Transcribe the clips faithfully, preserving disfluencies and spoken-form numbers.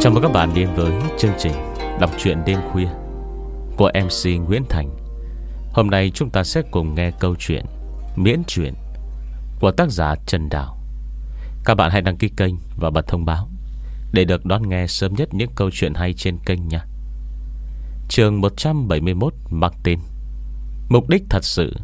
Chào mừng các bạn đến với chương trình đọc truyện đêm khuya của em xê Nguyễn Thành. Hôm nay chúng ta sẽ cùng nghe câu chuyện Miễn Truyện của tác giả Trần Đào. Các bạn hãy đăng ký kênh và bật thông báo để được đón nghe sớm nhất những câu chuyện hay trên kênh nha. Chương một trăm bảy mươi mốt mang tên Mục đích thật sự.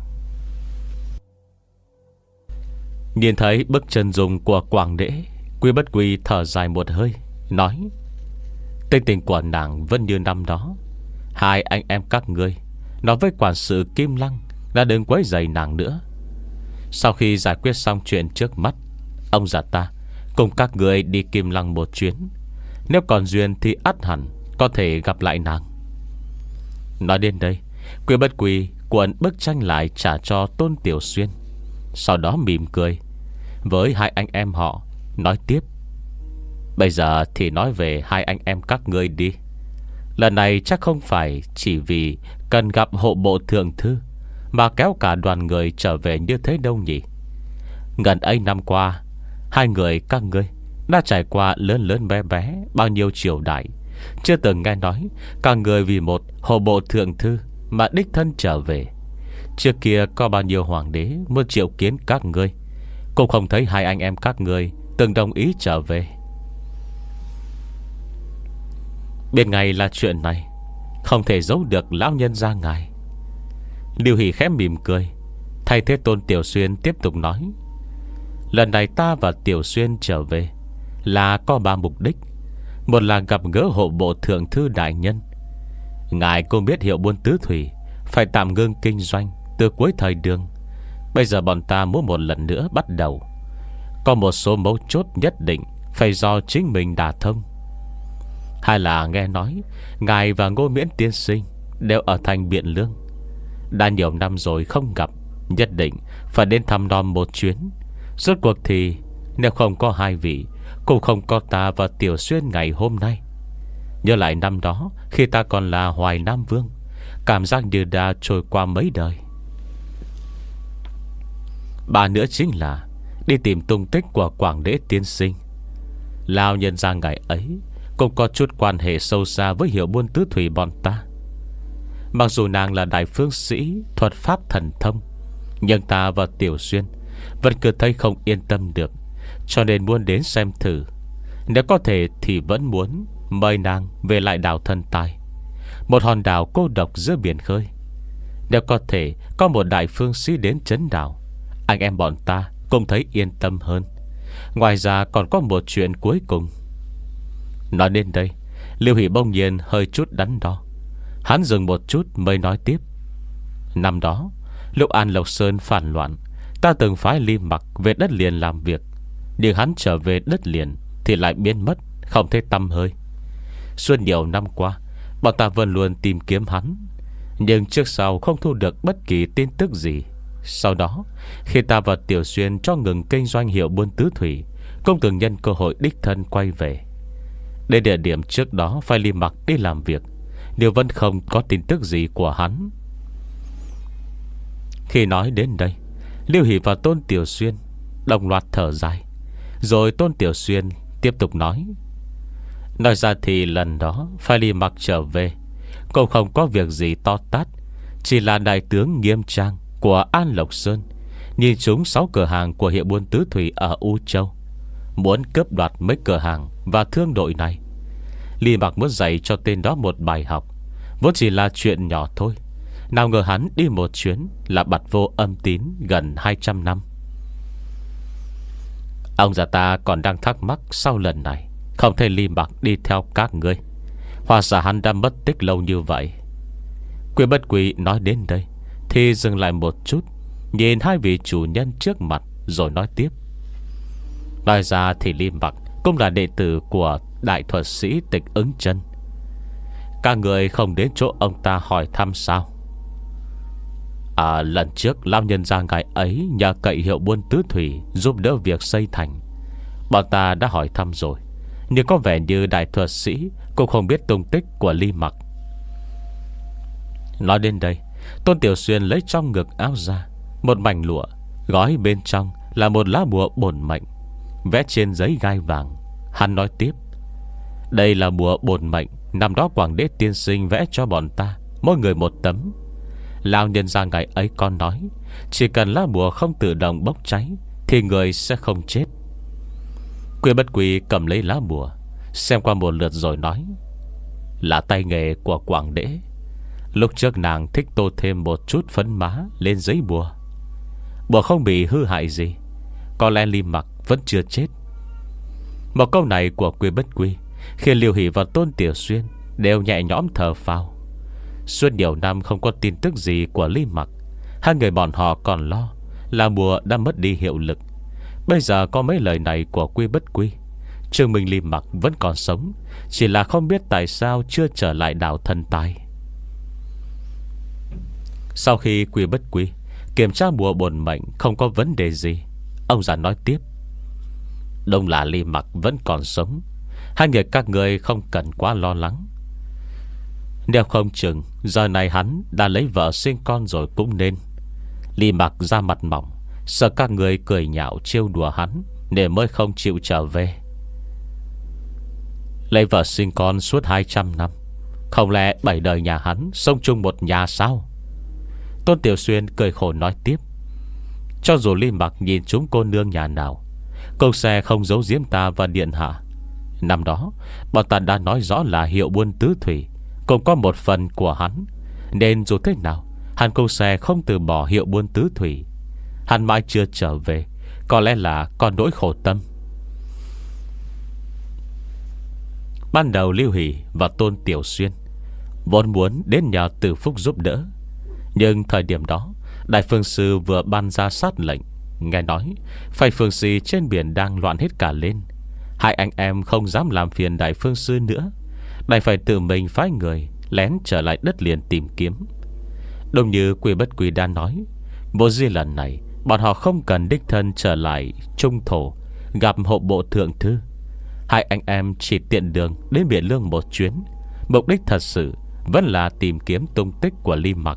Nhìn thấy bức chân dung của Quảng Đễ, Quy Bất Quy thở dài một hơi, nói: tình tình của nàng vẫn như năm đó. Hai anh em các ngươi nói với quản sự Kim Lăng đã đừng quấy rầy nàng nữa. Sau khi giải quyết xong chuyện trước mắt, ông già ta cùng các ngươi đi Kim Lăng một chuyến. Nếu còn duyên thì ắt hẳn có thể gặp lại nàng. Nói đến đây, Quy Bất Quy cuộn bức tranh lại trả cho Tôn Tiểu Xuyên, sau đó mỉm cười với hai anh em họ, nói tiếp: bây giờ thì nói về hai anh em các ngươi đi. Lần này chắc không phải chỉ vì cần gặp hộ bộ thượng thư mà kéo cả đoàn người trở về như thế đâu nhỉ. Gần ấy năm qua, hai người các ngươi đã trải qua lớn lớn bé bé bao nhiêu triều đại, chưa từng nghe nói cả người vì một hộ bộ thượng thư mà đích thân trở về. Trước kia có bao nhiêu hoàng đế muốn triệu kiến các ngươi, cũng không thấy hai anh em các ngươi từng đồng ý trở về. Bên ngay là chuyện này không thể giấu được lão nhân gia ngài. Lưu Hỷ khẽ mỉm cười, thay thế Tôn Tiểu Xuyên tiếp tục nói: lần này ta và Tiểu Xuyên trở về là có ba mục đích. Một là gặp gỡ hộ bộ thượng thư đại nhân. Ngài cũng biết Hiệu Buôn Tứ Thủy phải tạm ngưng kinh doanh từ cuối thời Đường. Bây giờ bọn ta muốn một lần nữa bắt đầu. Có một số mấu chốt nhất định phải do chính mình đả thông. Hai là nghe nói ngài và Ngô Miễn tiên sinh đều ở thành Biện Lương. Đã nhiều năm rồi không gặp, nhất định phải đến thăm nom một chuyến. Rốt cuộc thì nếu không có hai vị, cũng không có ta và Tiểu Xuyên ngày hôm nay. Nhớ lại năm đó khi ta còn là Hoài Nam Vương, cảm giác như đã trôi qua mấy đời. Ba nữa chính là đi tìm tung tích của Quảng Đễ tiên sinh. Lão nhân gia ngày ấy cũng có chút quan hệ sâu xa với Hiệu Buôn Tứ Thủy bọn ta. Mặc dù nàng là đại phương sĩ thuật pháp thần thông, nhưng ta và Tiểu Xuyên vẫn cứ thấy không yên tâm được, cho nên muốn đến xem thử. Nếu có thể thì vẫn muốn mời nàng về lại đảo Thần Tài, một hòn đảo cô độc giữa biển khơi. Nếu có thể có một đại phương sĩ đến trấn đảo, anh em bọn ta cũng thấy yên tâm hơn. Ngoài ra còn có một chuyện cuối cùng. Nói đến đây, Lưu Hỷ bỗng nhiên hơi chút đắn đo. Hắn dừng một chút mới nói tiếp: năm đó lúc An Lộc Sơn phản loạn, ta từng phái Ly Mặc về đất liền làm việc. Nhưng hắn trở về đất liền thì lại biến mất, không thấy tăm hơi. Suốt nhiều năm qua, bọn ta vẫn luôn tìm kiếm hắn, nhưng trước sau không thu được bất kỳ tin tức gì. Sau đó, khi ta và Tiểu Xuyên cho ngừng kinh doanh Hiệu Buôn Tứ Thủy, cũng từng nhân cơ hội đích thân quay về. Đến địa điểm trước đó phải Ly Mặc đi làm việc, điều vẫn không có tin tức gì của hắn. Khi nói đến đây, Lưu Hỷ và Tôn Tiểu Xuyên đồng loạt thở dài. Rồi Tôn Tiểu Xuyên tiếp tục nói: nói ra thì lần đó phải Ly Mặc trở về cũng không có việc gì to tát. Chỉ là đại tướng Nghiêm Trang của An Lộc Sơn nhìn trúng sáu cửa hàng của Hiệu Buôn Tứ Thủy ở U Châu, muốn cướp đoạt mấy cửa hàng và thương đội này. Ly Mặc muốn dạy cho tên đó một bài học, vốn chỉ là chuyện nhỏ thôi. Nào ngờ hắn đi một chuyến là bặt vô âm tín gần hai trăm năm. Ông già ta còn đang thắc mắc sau lần này không thấy Ly Mặc đi theo các ngươi. Hóa ra hắn đã mất tích lâu như vậy. Quy Bất Quy nói đến đây thì dừng lại một chút, nhìn hai vị chủ nhân trước mặt rồi nói tiếp: nói ra thì Ly Mặc cũng là đệ tử của đại thuật sĩ Tịch Ứng Chân. Các người không đến chỗ ông ta hỏi thăm sao? À, lần trước lão nhân gia ngài ấy nhờ cậy Hiệu Buôn Tứ Thủy giúp đỡ việc xây thành, bọn ta đã hỏi thăm rồi, nhưng có vẻ như đại thuật sĩ cũng không biết tung tích của Ly Mặc. Nói đến đây, Tôn Tiểu Xuyên lấy trong ngực áo ra một mảnh lụa, gói bên trong là một lá bùa bổn mệnh, vẽ trên giấy gai vàng. Hắn nói tiếp: Đây là bùa bổn mệnh năm đó Quảng Đế tiên sinh vẽ cho bọn ta, mỗi người một tấm. Lão nhân gia ngày ấy con nói, chỉ cần lá bùa không tự động bốc cháy thì người sẽ không chết. Quy Bất Quy cầm lấy lá bùa, xem qua một lượt rồi nói, là tay nghề của Quảng Đế. Lúc trước nàng thích tô thêm một chút phấn má lên giấy bùa. Bùa không bị hư hại gì, có lẽ Ly Mặc vẫn chưa chết. Một câu này của Quy Bất Quy khiến Liêu Hỷ và Tôn Tiểu Xuyên đều nhẹ nhõm thở phào. Suốt nhiều năm không có tin tức gì của Ly Mặc, hai người bọn họ còn lo là bùa đã mất đi hiệu lực. Bây giờ có mấy lời này của Quy Bất Quy, chứng minh Ly Mặc vẫn còn sống, chỉ là không biết tại sao chưa trở lại đảo thần tài. Sau khi Quy Bất Quy kiểm tra bùa bổn mệnh không có vấn đề gì, ông già nói tiếp, đúng là Ly Mặc vẫn còn sống, hai người các người không cần quá lo lắng. Nếu không chừng giờ này hắn đã lấy vợ sinh con rồi cũng nên. Ly Mặc ra mặt mỏng, sợ các người cười nhạo trêu đùa hắn nên mới không chịu trở về. Lấy vợ sinh con suốt hai trăm năm, không lẽ bảy đời nhà hắn sống chung một nhà sao? Tôn Tiểu Xuyên cười khổ nói tiếp, cho dù Ly Mặc nhìn chúng cô nương nhà nào, cũng sẽ không giấu giếm ta và điện hạ. Năm đó bọn ta đã nói rõ là hiệu buôn tứ thủy cũng có một phần của hắn, nên dù thế nào hắn cũng sẽ không từ bỏ hiệu buôn tứ thủy. Hắn mãi chưa trở về, có lẽ là còn nỗi khổ tâm. Ban đầu Lưu Hỷ và Tôn Tiểu Xuyên vốn muốn đến nhờ Từ Phúc giúp đỡ, nhưng thời điểm đó Đại Phương Sư vừa ban ra sát lệnh, nghe nói Phái Phương Sĩ trên biển đang loạn hết cả lên. Hai anh em không dám làm phiền Đại Phương Sư nữa, đành phải tự mình phái người lén trở lại đất liền tìm kiếm. Đúng như Quy Bất Quy đã nói, vô di lần này bọn họ không cần đích thân trở lại Trung Thổ gặp hộ bộ thượng thư. Hai anh em chỉ tiện đường đến Biển Lương một chuyến, mục đích thật sự vẫn là tìm kiếm tung tích của Ly Mặc.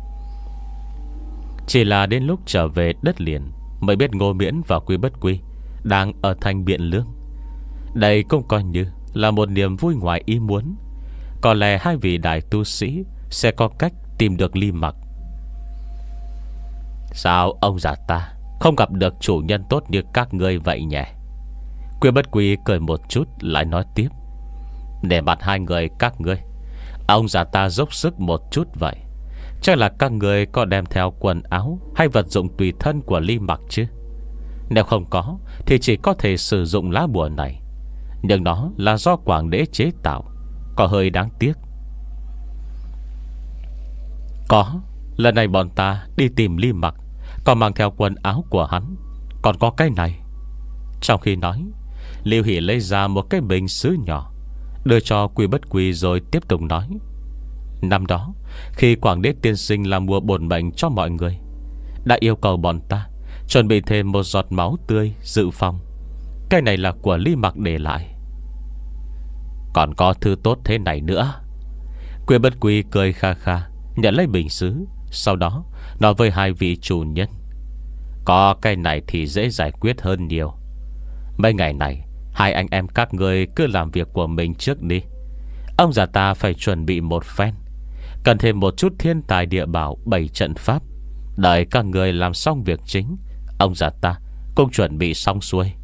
Chỉ là đến lúc trở về đất liền mới biết Ngô Miễn và Quy Bất Quy đang ở thành Biện Lương. Đây cũng coi như là một niềm vui ngoài ý muốn. Có lẽ hai vị đại tu sĩ sẽ có cách tìm được Ly Mặc. Sao ông già ta không gặp được chủ nhân tốt như các ngươi vậy nhỉ? Quy Bất Quy cười một chút lại nói tiếp, để mặt hai người các ngươi, ông già ta dốc sức một chút vậy. Chắc là các người có đem theo quần áo hay vật dụng tùy thân của Ly Mặc chứ? Nếu không có thì chỉ có thể sử dụng lá bùa này, nhưng nó là do Quảng Đế chế tạo, có hơi đáng tiếc. Có, lần này bọn ta đi tìm Ly Mặc còn mang theo quần áo của hắn. Còn có cái này. Trong khi nói, Lưu Hỷ lấy ra một cái bình sứ nhỏ đưa cho Quy Bất Quy rồi tiếp tục nói, năm đó khi Quảng Đế tiên sinh làm bùa bổn mệnh cho mọi người, đã yêu cầu bọn ta chuẩn bị thêm một giọt máu tươi dự phòng. Cái này là của Ly Mặc để lại. Còn có thứ tốt thế này nữa. Quy Bất Quy cười kha kha nhận lấy bình sứ, sau đó nói với hai vị chủ nhân, có cái này thì dễ giải quyết hơn nhiều. Mấy ngày này hai anh em các ngươi cứ làm việc của mình trước đi. Ông già ta phải chuẩn bị một phen, cần thêm một chút thiên tài địa bảo bảy trận pháp. Đợi các người làm xong việc chính, ông già ta cũng chuẩn bị xong xuôi.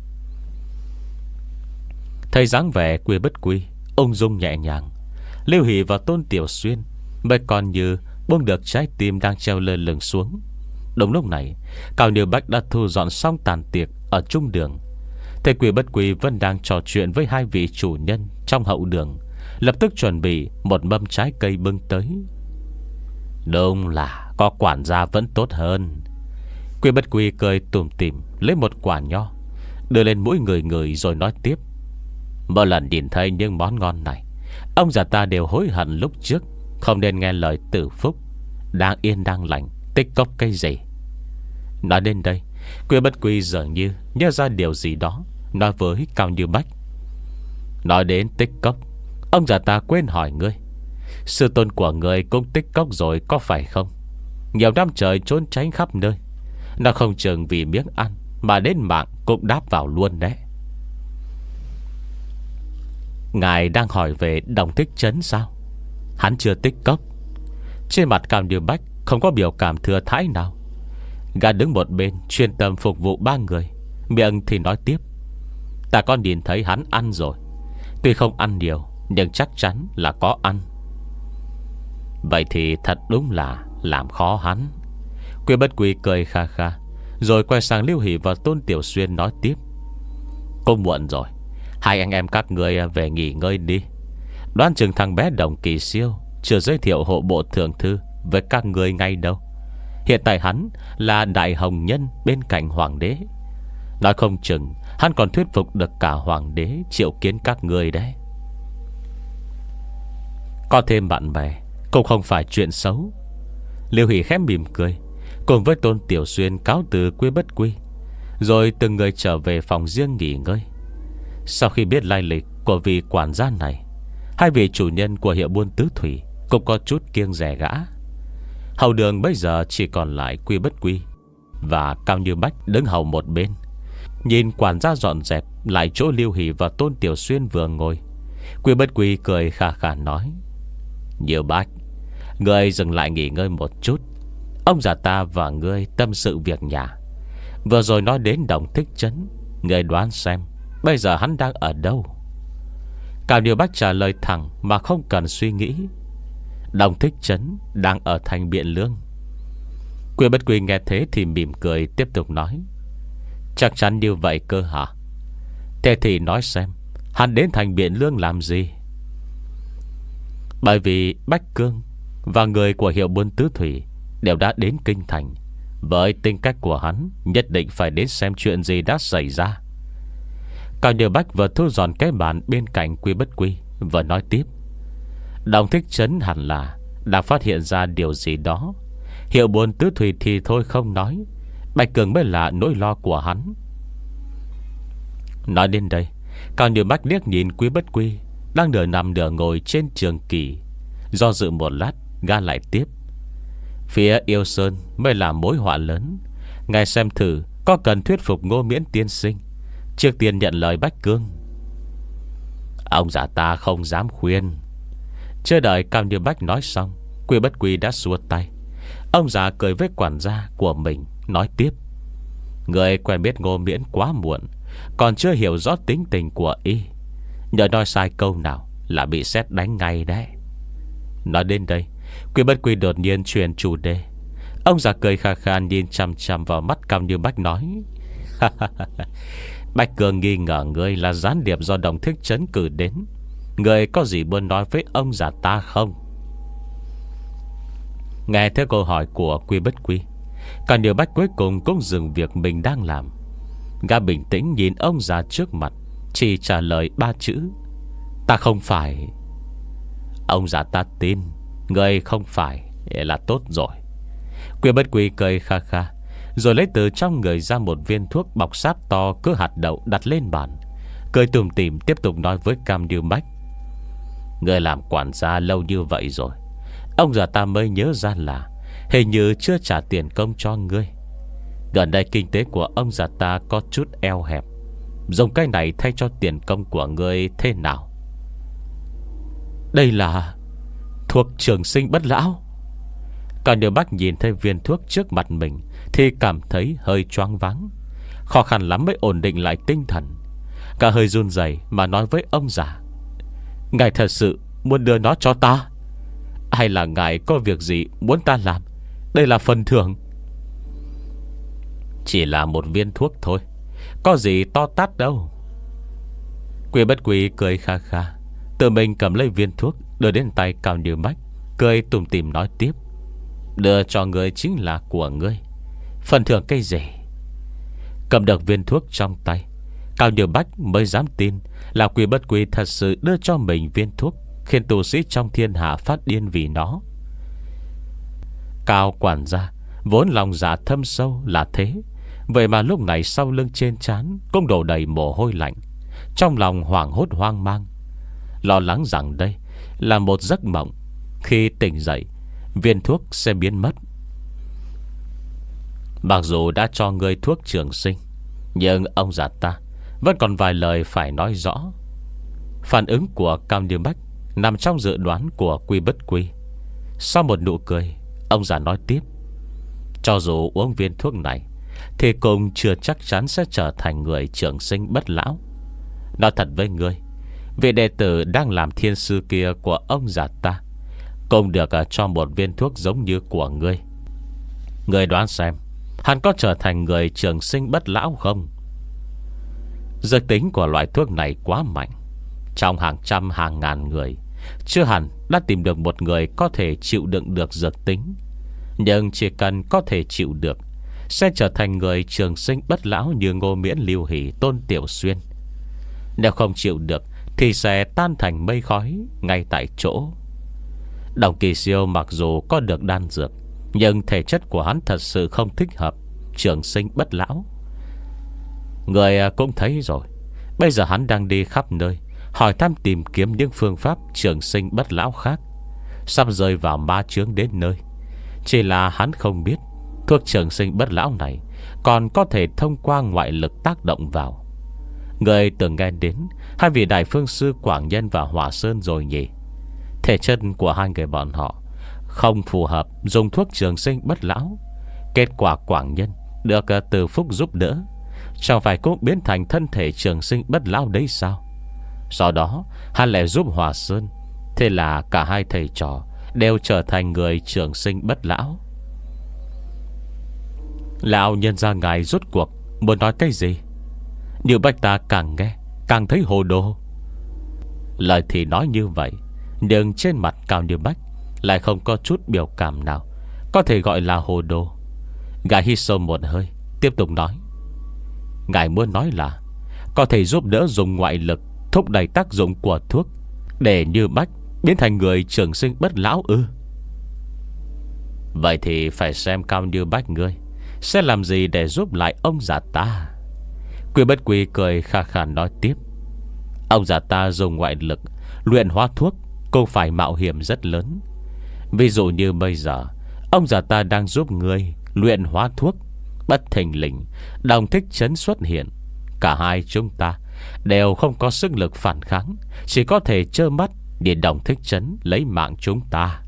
Thấy dáng vẻ Quy Bất Quy ung dung nhẹ nhàng, Lưu Hỷ và Tôn Tiểu Xuyên mới còn như buông được trái tim đang treo lơ lửng xuống. Đúng lúc này, Cao Niêu Bách đã thu dọn xong tàn tiệc ở trung đường. Thế Quy Bất Quy vẫn đang trò chuyện với hai vị chủ nhân trong hậu đường, lập tức chuẩn bị một mâm trái cây bưng tới. Đúng là có quản gia vẫn tốt hơn. Quy Bất Quy cười tủm tỉm lấy một quả nho, đưa lên mũi người người rồi nói tiếp, mỗi lần nhìn thấy những món ngon này, ông già ta đều hối hận lúc trước không nên nghe lời Tử Phúc. Đang yên đang lành tích cốc cái gì. Nói đến đây, Quy Bất Quy dường như nhớ ra điều gì đó, nói với Cao Như Bách, nói đến tích cốc, ông già ta quên hỏi ngươi, sư tôn của ngươi cũng tích cốc rồi có phải không? Nhiều năm trời trốn tránh khắp nơi, nó không chừng vì miếng ăn mà đến mạng cũng đáp vào luôn đấy. Ngài đang hỏi về Đồng Thích Trấn sao? Hắn chưa tích cốc. Trên mặt Cao Như Bách không có biểu cảm thừa thãi nào. Gã đứng một bên chuyên tâm phục vụ ba người, miệng thì nói tiếp: Ta có nhìn thấy hắn ăn rồi. Tuy không ăn nhiều, nhưng chắc chắn là có ăn. Vậy thì thật đúng là làm khó hắn. Quy Bất Quy cười kha kha, rồi quay sang Lưu Hỷ và Tôn Tiểu Xuyên nói tiếp: Cũng muộn rồi, hai anh em các người về nghỉ ngơi đi. Đoán chừng thằng bé Đồng Kỳ Siêu chưa giới thiệu hộ bộ thượng thư với các người ngay đâu. Hiện tại hắn là đại hồng nhân bên cạnh hoàng đế. Nói không chừng hắn còn thuyết phục được cả hoàng đế triệu kiến các người đấy. Có thêm bạn bè cũng không phải chuyện xấu. Lưu Hỷ khẽ mỉm cười, cùng với Tôn Tiểu Xuyên cáo từ Quy Bất Quy, rồi từng người trở về phòng riêng nghỉ ngơi. Sau khi biết lai lịch của vị quản gia này, hai vị chủ nhân của hiệu buôn tứ thủy cũng có chút kiêng dè gã. Hầu đường bây giờ chỉ còn lại Quy Bất Quy và Cao Như Bách đứng hầu một bên, nhìn quản gia dọn dẹp lại chỗ Lưu Hỷ và Tôn Tiểu Xuyên vừa ngồi. Quy Bất Quy cười khà khà nói: Như Bách, ngươi dừng lại nghỉ ngơi một chút. Ông già ta và ngươi tâm sự việc nhà. Vừa rồi nói đến Đồng Thích Trấn, ngươi đoán xem bây giờ hắn đang ở đâu? Cao Như Bách trả lời thẳng mà không cần suy nghĩ: Đồng Thích Trấn đang ở thành Biện Lương. Quy Bất Quy nghe thế thì mỉm cười tiếp tục nói: Chắc chắn như vậy cơ hả? Thế thì nói xem, hắn đến thành Biện Lương làm gì? Bởi vì Bách Cương và người của hiệu buôn tứ thủy đều đã đến kinh thành. Với tính cách của hắn, nhất định phải đến xem chuyện gì đã xảy ra. Cao Như Bách vừa thu dọn cái bàn bên cạnh Quy Bất Quy, vừa nói tiếp: Đồng Thích Trấn hẳn là đã phát hiện ra điều gì đó. Hiệu buôn tứ thủy thì thôi không nói, Bạch Cường mới là nỗi lo của hắn. Nói đến đây, Cao Như Bách liếc nhìn Quy Bất Quy đang nửa nằm nửa ngồi trên trường kỷ. Do dự một lát, gã lại tiếp: Phía Yêu Sơn mới là mối họa lớn. Ngài xem thử có cần thuyết phục Ngô Miễn tiên sinh trước tiên nhận lời Bách Cương. Ông già ta không dám khuyên. Chưa đợi Cao Như Bách nói xong, Quy Bất Quy đã xua tay. Ông già cười với quản gia của mình, nói tiếp: Người quen biết Ngô Miễn quá muộn, còn chưa hiểu rõ tính tình của y. Nhớ nói sai câu nào là bị sét đánh ngay đấy. Nói đến đây, Quy Bất Quy đột nhiên chuyển chủ đề. Ông già cười khà khà nhìn chằm chằm vào mắt Cao Như Bách nói: Bách Cường nghi ngờ ngươi là gián điệp do Đồng Thích Trấn cử đến. Ngươi có gì muốn nói với ông già ta không? Nghe theo câu hỏi của Quy Bất Quy, Cao Như Bách cuối cùng cũng dừng việc mình đang làm. Gã bình tĩnh nhìn ông già trước mặt, chỉ trả lời ba chữ: Ta không phải. Ông già ta tin ngươi không phải là tốt rồi. Quy Bất Quy cười kha kha, rồi lấy từ trong người ra một viên thuốc bọc sáp to cỡ hạt đậu đặt lên bàn, cười tủm tỉm tiếp tục nói với Cao Như Bách: Ngươi làm quản gia lâu như vậy rồi, ông già ta mới nhớ ra là hình như chưa trả tiền công cho ngươi. Gần đây kinh tế của ông già ta có chút eo hẹp, dùng cái này thay cho tiền công của ngươi thế nào? Đây là thuốc trường sinh bất lão. Cao Như Bách nhìn thấy viên thuốc trước mặt mình thì cảm thấy hơi choáng váng, khó khăn lắm mới ổn định lại tinh thần. Cả hơi run rẩy mà nói với ông già: Ngài thật sự muốn đưa nó cho ta, hay là ngài có việc gì muốn ta làm? Đây là phần thưởng. Chỉ là một viên thuốc thôi, có gì to tát đâu. Quy Bất Quy cười kha kha, tự mình cầm lấy viên thuốc đưa đến tay Cao Như Bách, cười tủm tỉm nói tiếp: Đưa cho ngươi chính là của ngươi, phần thưởng cái gì? Cầm được viên thuốc trong tay, Cao Như Bách mới dám tin là Quy Bất Quy thật sự đưa cho mình viên thuốc khiến tu sĩ trong thiên hạ phát điên vì nó. Cao quản gia vốn lòng dạ thâm sâu là thế, vậy mà lúc này sau lưng trên trán cũng đổ đầy mồ hôi lạnh, trong lòng hoảng hốt hoang mang, lo lắng rằng đây là một giấc mộng. Khi tỉnh dậy, viên thuốc sẽ biến mất. Mặc dù đã cho người thuốc trường sinh, nhưng ông già ta vẫn còn vài lời phải nói rõ. Phản ứng của Cao Như Bách nằm trong dự đoán của Quy Bất Quy. Sau một nụ cười, ông già nói tiếp: cho dù uống viên thuốc này thì cũng chưa chắc chắn sẽ trở thành người trường sinh bất lão. Nói thật với ngươi, vị đệ tử đang làm thiên sư kia của ông già ta cũng được cho một viên thuốc giống như của ngươi. Ngươi đoán xem hắn có trở thành người trường sinh bất lão không? Dược tính của loại thuốc này quá mạnh. Trong hàng trăm hàng ngàn người, chưa hẳn đã tìm được một người có thể chịu đựng được dược tính. Nhưng chỉ cần có thể chịu được, sẽ trở thành người trường sinh bất lão như Ngô Miễn, Lưu Hỷ, Tôn Tiểu Xuyên. Nếu không chịu được thì sẽ tan thành mây khói ngay tại chỗ. Đồng Kỳ Siêu mặc dù có được đan dược, nhưng thể chất của hắn thật sự không thích hợp trường sinh bất lão. Người cũng thấy rồi, bây giờ hắn đang đi khắp nơi hỏi thăm tìm kiếm những phương pháp trường sinh bất lão khác, sắp rơi vào ma chướng đến nơi. Chỉ là hắn không biết thuốc trường sinh bất lão này còn có thể thông qua ngoại lực tác động vào. Người từng nghe đến hai vị đại phương sư Quảng Nhân và Hỏa Sơn rồi nhỉ? Thể chất của hai người bọn họ không phù hợp dùng thuốc trường sinh bất lão. Kết quả Quảng Nhân được Từ Phúc giúp đỡ, chẳng phải cũng biến thành thân thể trường sinh bất lão đấy sao? Sau đó hắn lại giúp Hỏa Sơn, thế là cả hai thầy trò đều trở thành người trường sinh bất lão. Lão nhân gia ngài rốt cuộc muốn nói cái gì? Như Bách ta càng nghe càng thấy hồ đồ. Lời thì nói như vậy, nhưng trên mặt Cao Như Bách lại không có chút biểu cảm nào có thể gọi là hồ đồ. Ngài hít sâu một hơi, tiếp tục nói: ngài muốn nói là có thể giúp đỡ dùng ngoại lực thúc đẩy tác dụng của thuốc để Như Bách biến thành người trường sinh bất lão ư? Vậy thì phải xem Cao Như Bách ngươi sẽ làm gì để giúp lại ông già ta. Quy Bất Quy cười kha khà nói tiếp: ông già ta dùng ngoại lực luyện hóa thuốc cũng phải mạo hiểm rất lớn. Ví dụ như bây giờ ông già ta đang giúp ngươi luyện hóa thuốc, bất thình lình Đồng Thích Trấn xuất hiện. Cả hai chúng ta đều không có sức lực phản kháng, chỉ có thể trơ mắt để Đồng Thích Trấn lấy mạng chúng ta.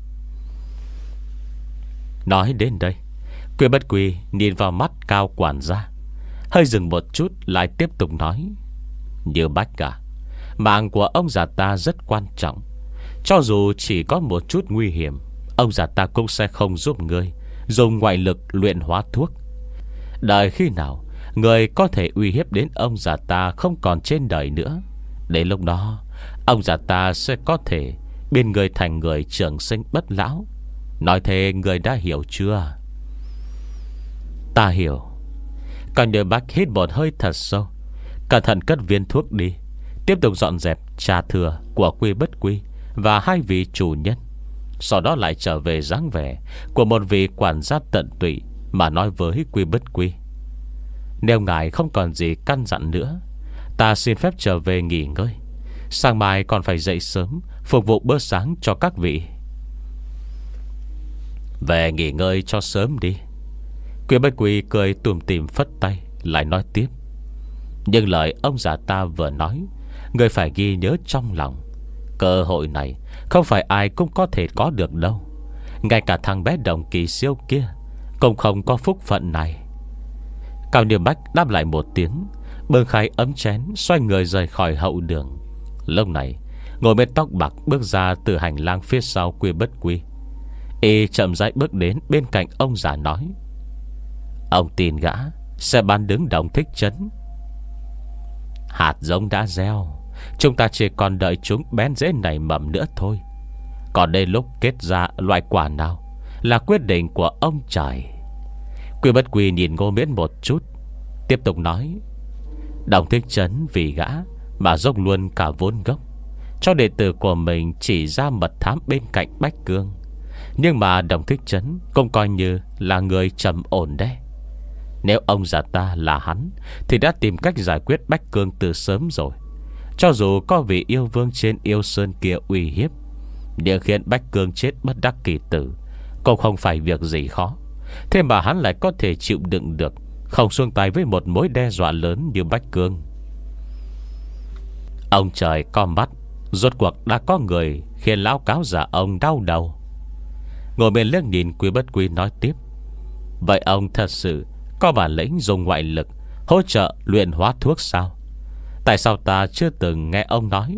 Nói đến đây, Quy Bất Quy nhìn vào mắt Cao quản gia, hơi dừng một chút lại tiếp tục nói: Như Bách à, mạng của ông già ta rất quan trọng. Cho dù chỉ có một chút nguy hiểm, ông già ta cũng sẽ không giúp ngươi dùng ngoại lực luyện hóa thuốc. Đợi khi nào người có thể uy hiếp đến ông già ta không còn trên đời nữa, đến lúc đó ông già ta sẽ có thể biến người thành người trường sinh bất lão. Nói thế người đã hiểu chưa? Ta hiểu. Còn Như Bách hít một hơi thật sâu, cẩn thận cất viên thuốc đi, tiếp tục dọn dẹp trà thừa của Quy Bất Quy và hai vị chủ nhân. Sau đó lại trở về dáng vẻ của một vị quản gia tận tụy mà nói với Quy Bất Quy: nếu ngài không còn gì căn dặn nữa, ta xin phép trở về nghỉ ngơi. Sáng mai còn phải dậy sớm phục vụ bữa sáng cho các vị. Về nghỉ ngơi cho sớm đi. Quy Bất Quy cười tủm tỉm phất tay, lại nói tiếp: nhưng lời ông già ta vừa nói, người phải ghi nhớ trong lòng. Cơ hội này không phải ai cũng có thể có được đâu. Ngay cả thằng bé Đồng Kỳ Siêu kia cũng không có phúc phận này. Cao Như Bách đáp lại một tiếng, bưng khai ấm chén, xoay người rời khỏi hậu đường. Lúc này ngồi bên tóc bạc bước ra từ hành lang phía sau Quy Bất Quy. Y chậm rãi bước đến bên cạnh ông già nói: ông tin gã sẽ bán đứng Đồng Thích Trấn. Hạt giống đã gieo, chúng ta chỉ còn đợi chúng bén rễ nảy mầm nữa thôi. Còn đến lúc kết ra loại quả nào là quyết định của ông trời. Quy Bất Quy nhìn Ngô Miễn một chút, tiếp tục nói: Đồng Thích Trấn vì gã mà dốc luôn cả vốn gốc, cho đệ tử của mình chỉ ra mật thám bên cạnh Bách Cương. Nhưng mà Đồng Thích Trấn cũng coi như là người trầm ổn đấy. Nếu ông già ta là hắn thì đã tìm cách giải quyết Bách Cương từ sớm rồi. Cho dù có vị yêu vương trên yêu sơn kia uy hiếp, nhưng khiến Bách Cương chết bất đắc kỳ tử cũng không phải việc gì khó. Thế mà hắn lại có thể chịu đựng được, không xuông tay với một mối đe dọa lớn như Bách Cương. Ông trời có mắt Rốt cuộc đã có người khiến lão cáo giả ông đau đầu. Ngồi bên liếc nhìn Quý Bất Quy nói tiếp: Vậy ông thật sự có bản lĩnh dùng ngoại lực hỗ trợ luyện hóa thuốc sao? Tại sao ta chưa từng nghe ông nói?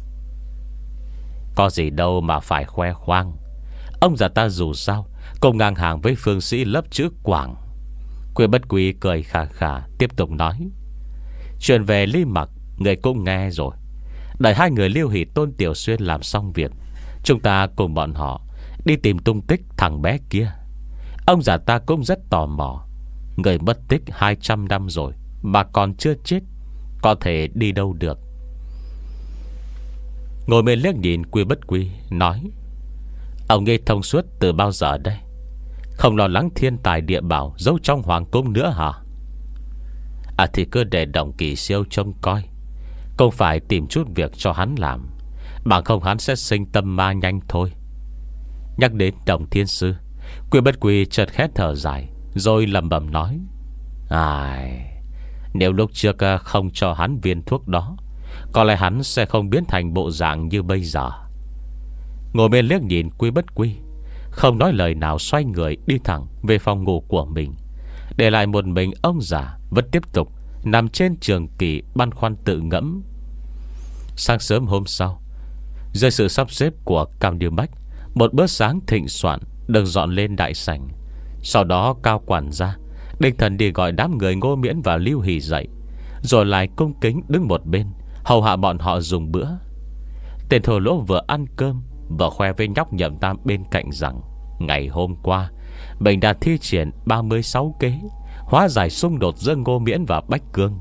Có gì đâu mà phải khoe khoang. Ông già ta dù sao cũng ngang hàng với phương sĩ lớp chữ Quảng. Quý Bất Quy cười khà khà tiếp tục nói: Chuyện về Lý Mặc người cũng nghe rồi. Đợi hai người Liêu Hỷ Tôn Tiểu Xuyên làm xong việc, chúng ta cùng bọn họ đi tìm tung tích thằng bé kia. Ông già ta cũng rất tò mò. Người mất tích hai trăm năm rồi mà còn chưa chết, có thể đi đâu được? Ngồi bên liếc nhìn Quy Bất Quy nói: Ông nghe thông suốt từ bao giờ đây? Không lo lắng thiên tài địa bảo giấu trong hoàng cung nữa hả? À thì cứ để Đồng Kỳ Siêu trông coi, không phải tìm chút việc cho hắn làm, bằng không hắn sẽ sinh tâm ma nhanh thôi. Nhắc đến Đồng Thiên Sư, Quy Bất Quy chợt khẽ thở dài, rồi lẩm bẩm nói: Ai, nếu lúc trước không cho hắn viên thuốc đó, có lẽ hắn sẽ không biến thành bộ dạng như bây giờ. Ngồi bên liếc nhìn Quy Bất Quy, không nói lời nào, xoay người đi thẳng về phòng ngủ của mình, để lại một mình ông già vẫn tiếp tục nằm trên trường kỷ băn khoăn tự ngẫm. Sáng sớm hôm sau, dưới sự sắp xếp của Cam Điêu Bách, một bữa sáng thịnh soạn được dọn lên đại sảnh. Sau đó Cao quản gia định thần đi gọi đám người Ngô Miễn và Lưu Hỷ dậy, rồi lại cung kính đứng một bên hầu hạ bọn họ dùng bữa. Tên thổ lỗ vừa ăn cơm vừa khoe với nhóc Nhậm Tam bên cạnh rằng ngày hôm qua mình đã thi triển ba mươi sáu kế hóa giải xung đột giữa Ngô Miễn và Bách Cương.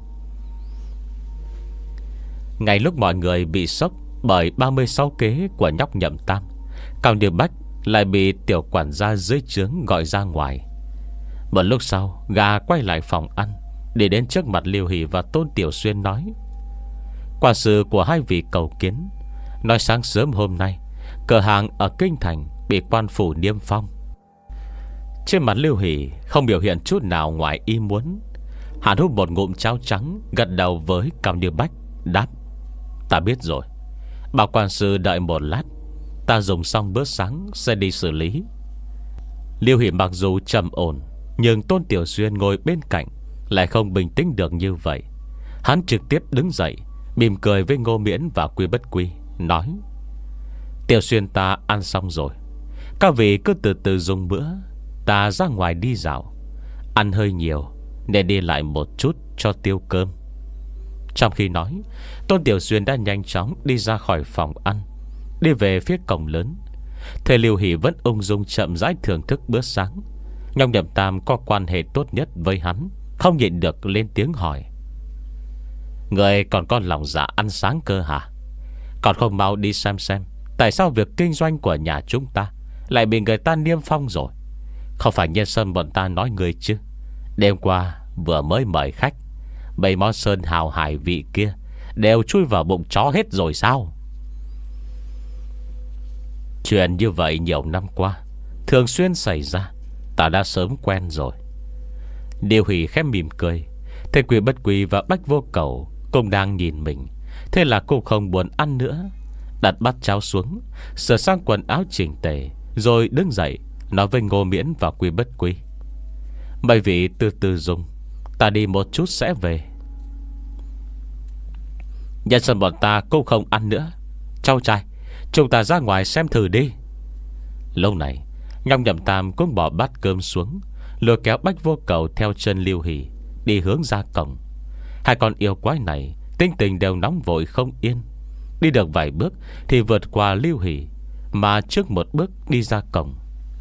Ngay lúc mọi người bị sốc bởi ba mươi sáu kế của nhóc Nhậm Tam, Cao Điêu Bách lại bị tiểu quản gia dưới trướng gọi ra ngoài. Một lúc sau, gà quay lại phòng ăn, đi đến trước mặt Liêu Hỷ và Tôn Tiểu Xuyên nói: Quản sự của hai vị cầu kiến, nói sáng sớm hôm nay cửa hàng ở Kinh Thành bị quan phủ niêm phong. Trên mặt Liêu Hỷ không biểu hiện chút nào ngoài ý muốn. Hắn hút một ngụm cháo trắng, gật đầu với Cao Điêu Bách đáp: Ta biết rồi, bảo quản sự đợi một lát, ta dùng xong bữa sáng sẽ đi xử lý. Liêu Hỷ mặc dù trầm ổn, nhưng Tôn Tiểu Xuyên ngồi bên cạnh lại không bình tĩnh được như vậy. Hắn trực tiếp đứng dậy, mỉm cười với Ngô Miễn và Quy Bất Quy, nói: Tiểu Xuyên ta ăn xong rồi, các vị cứ từ từ dùng bữa. Ta ra ngoài đi dạo, ăn hơi nhiều nên đi lại một chút cho tiêu cơm. Trong khi nói, Tôn Tiểu Xuyên đã nhanh chóng đi ra khỏi phòng ăn, đi về phía cổng lớn. Thầy Liêu Hỷ vẫn ung dung chậm rãi thưởng thức bữa sáng. Nhóc Nhậm Tam có quan hệ tốt nhất với hắn, không nhịn được lên tiếng hỏi: Người còn có lòng dạ ăn sáng cơ hả? Còn không mau đi xem xem tại sao việc kinh doanh của nhà chúng ta lại bị người ta niêm phong rồi. Không phải Nhân Sơn bọn ta nói người chứ? Đêm qua vừa mới mời khách, mấy món sơn hào hải vị kia đều chui vào bụng chó hết rồi sao? Chuyện như vậy nhiều năm qua thường xuyên xảy ra, ta đã sớm quen rồi. Điều Hỷ khẽ mỉm cười. Thế Quy Bất Quy và Bách Vô Cầu cũng đang nhìn mình, thế là cô không buồn ăn nữa, đặt bát cháo xuống, sửa sang quần áo chỉnh tề, rồi đứng dậy nói với Ngô Miễn và Quy Bất Quy: Mấy vị từ từ dùng, ta đi một chút sẽ về. Nhân dân bọn ta cũng không ăn nữa. Cháu trai, chúng ta ra ngoài xem thử đi. Lâu này nhóc Nhậm Tam cũng bỏ bát cơm xuống, lôi kéo Bách Vô Cầu theo chân Liêu Hỷ đi hướng ra cổng. Hai con yêu quái này tính tình đều nóng vội không yên. Đi được vài bước thì vượt qua Liêu Hỷ, mà trước một bước đi ra cổng.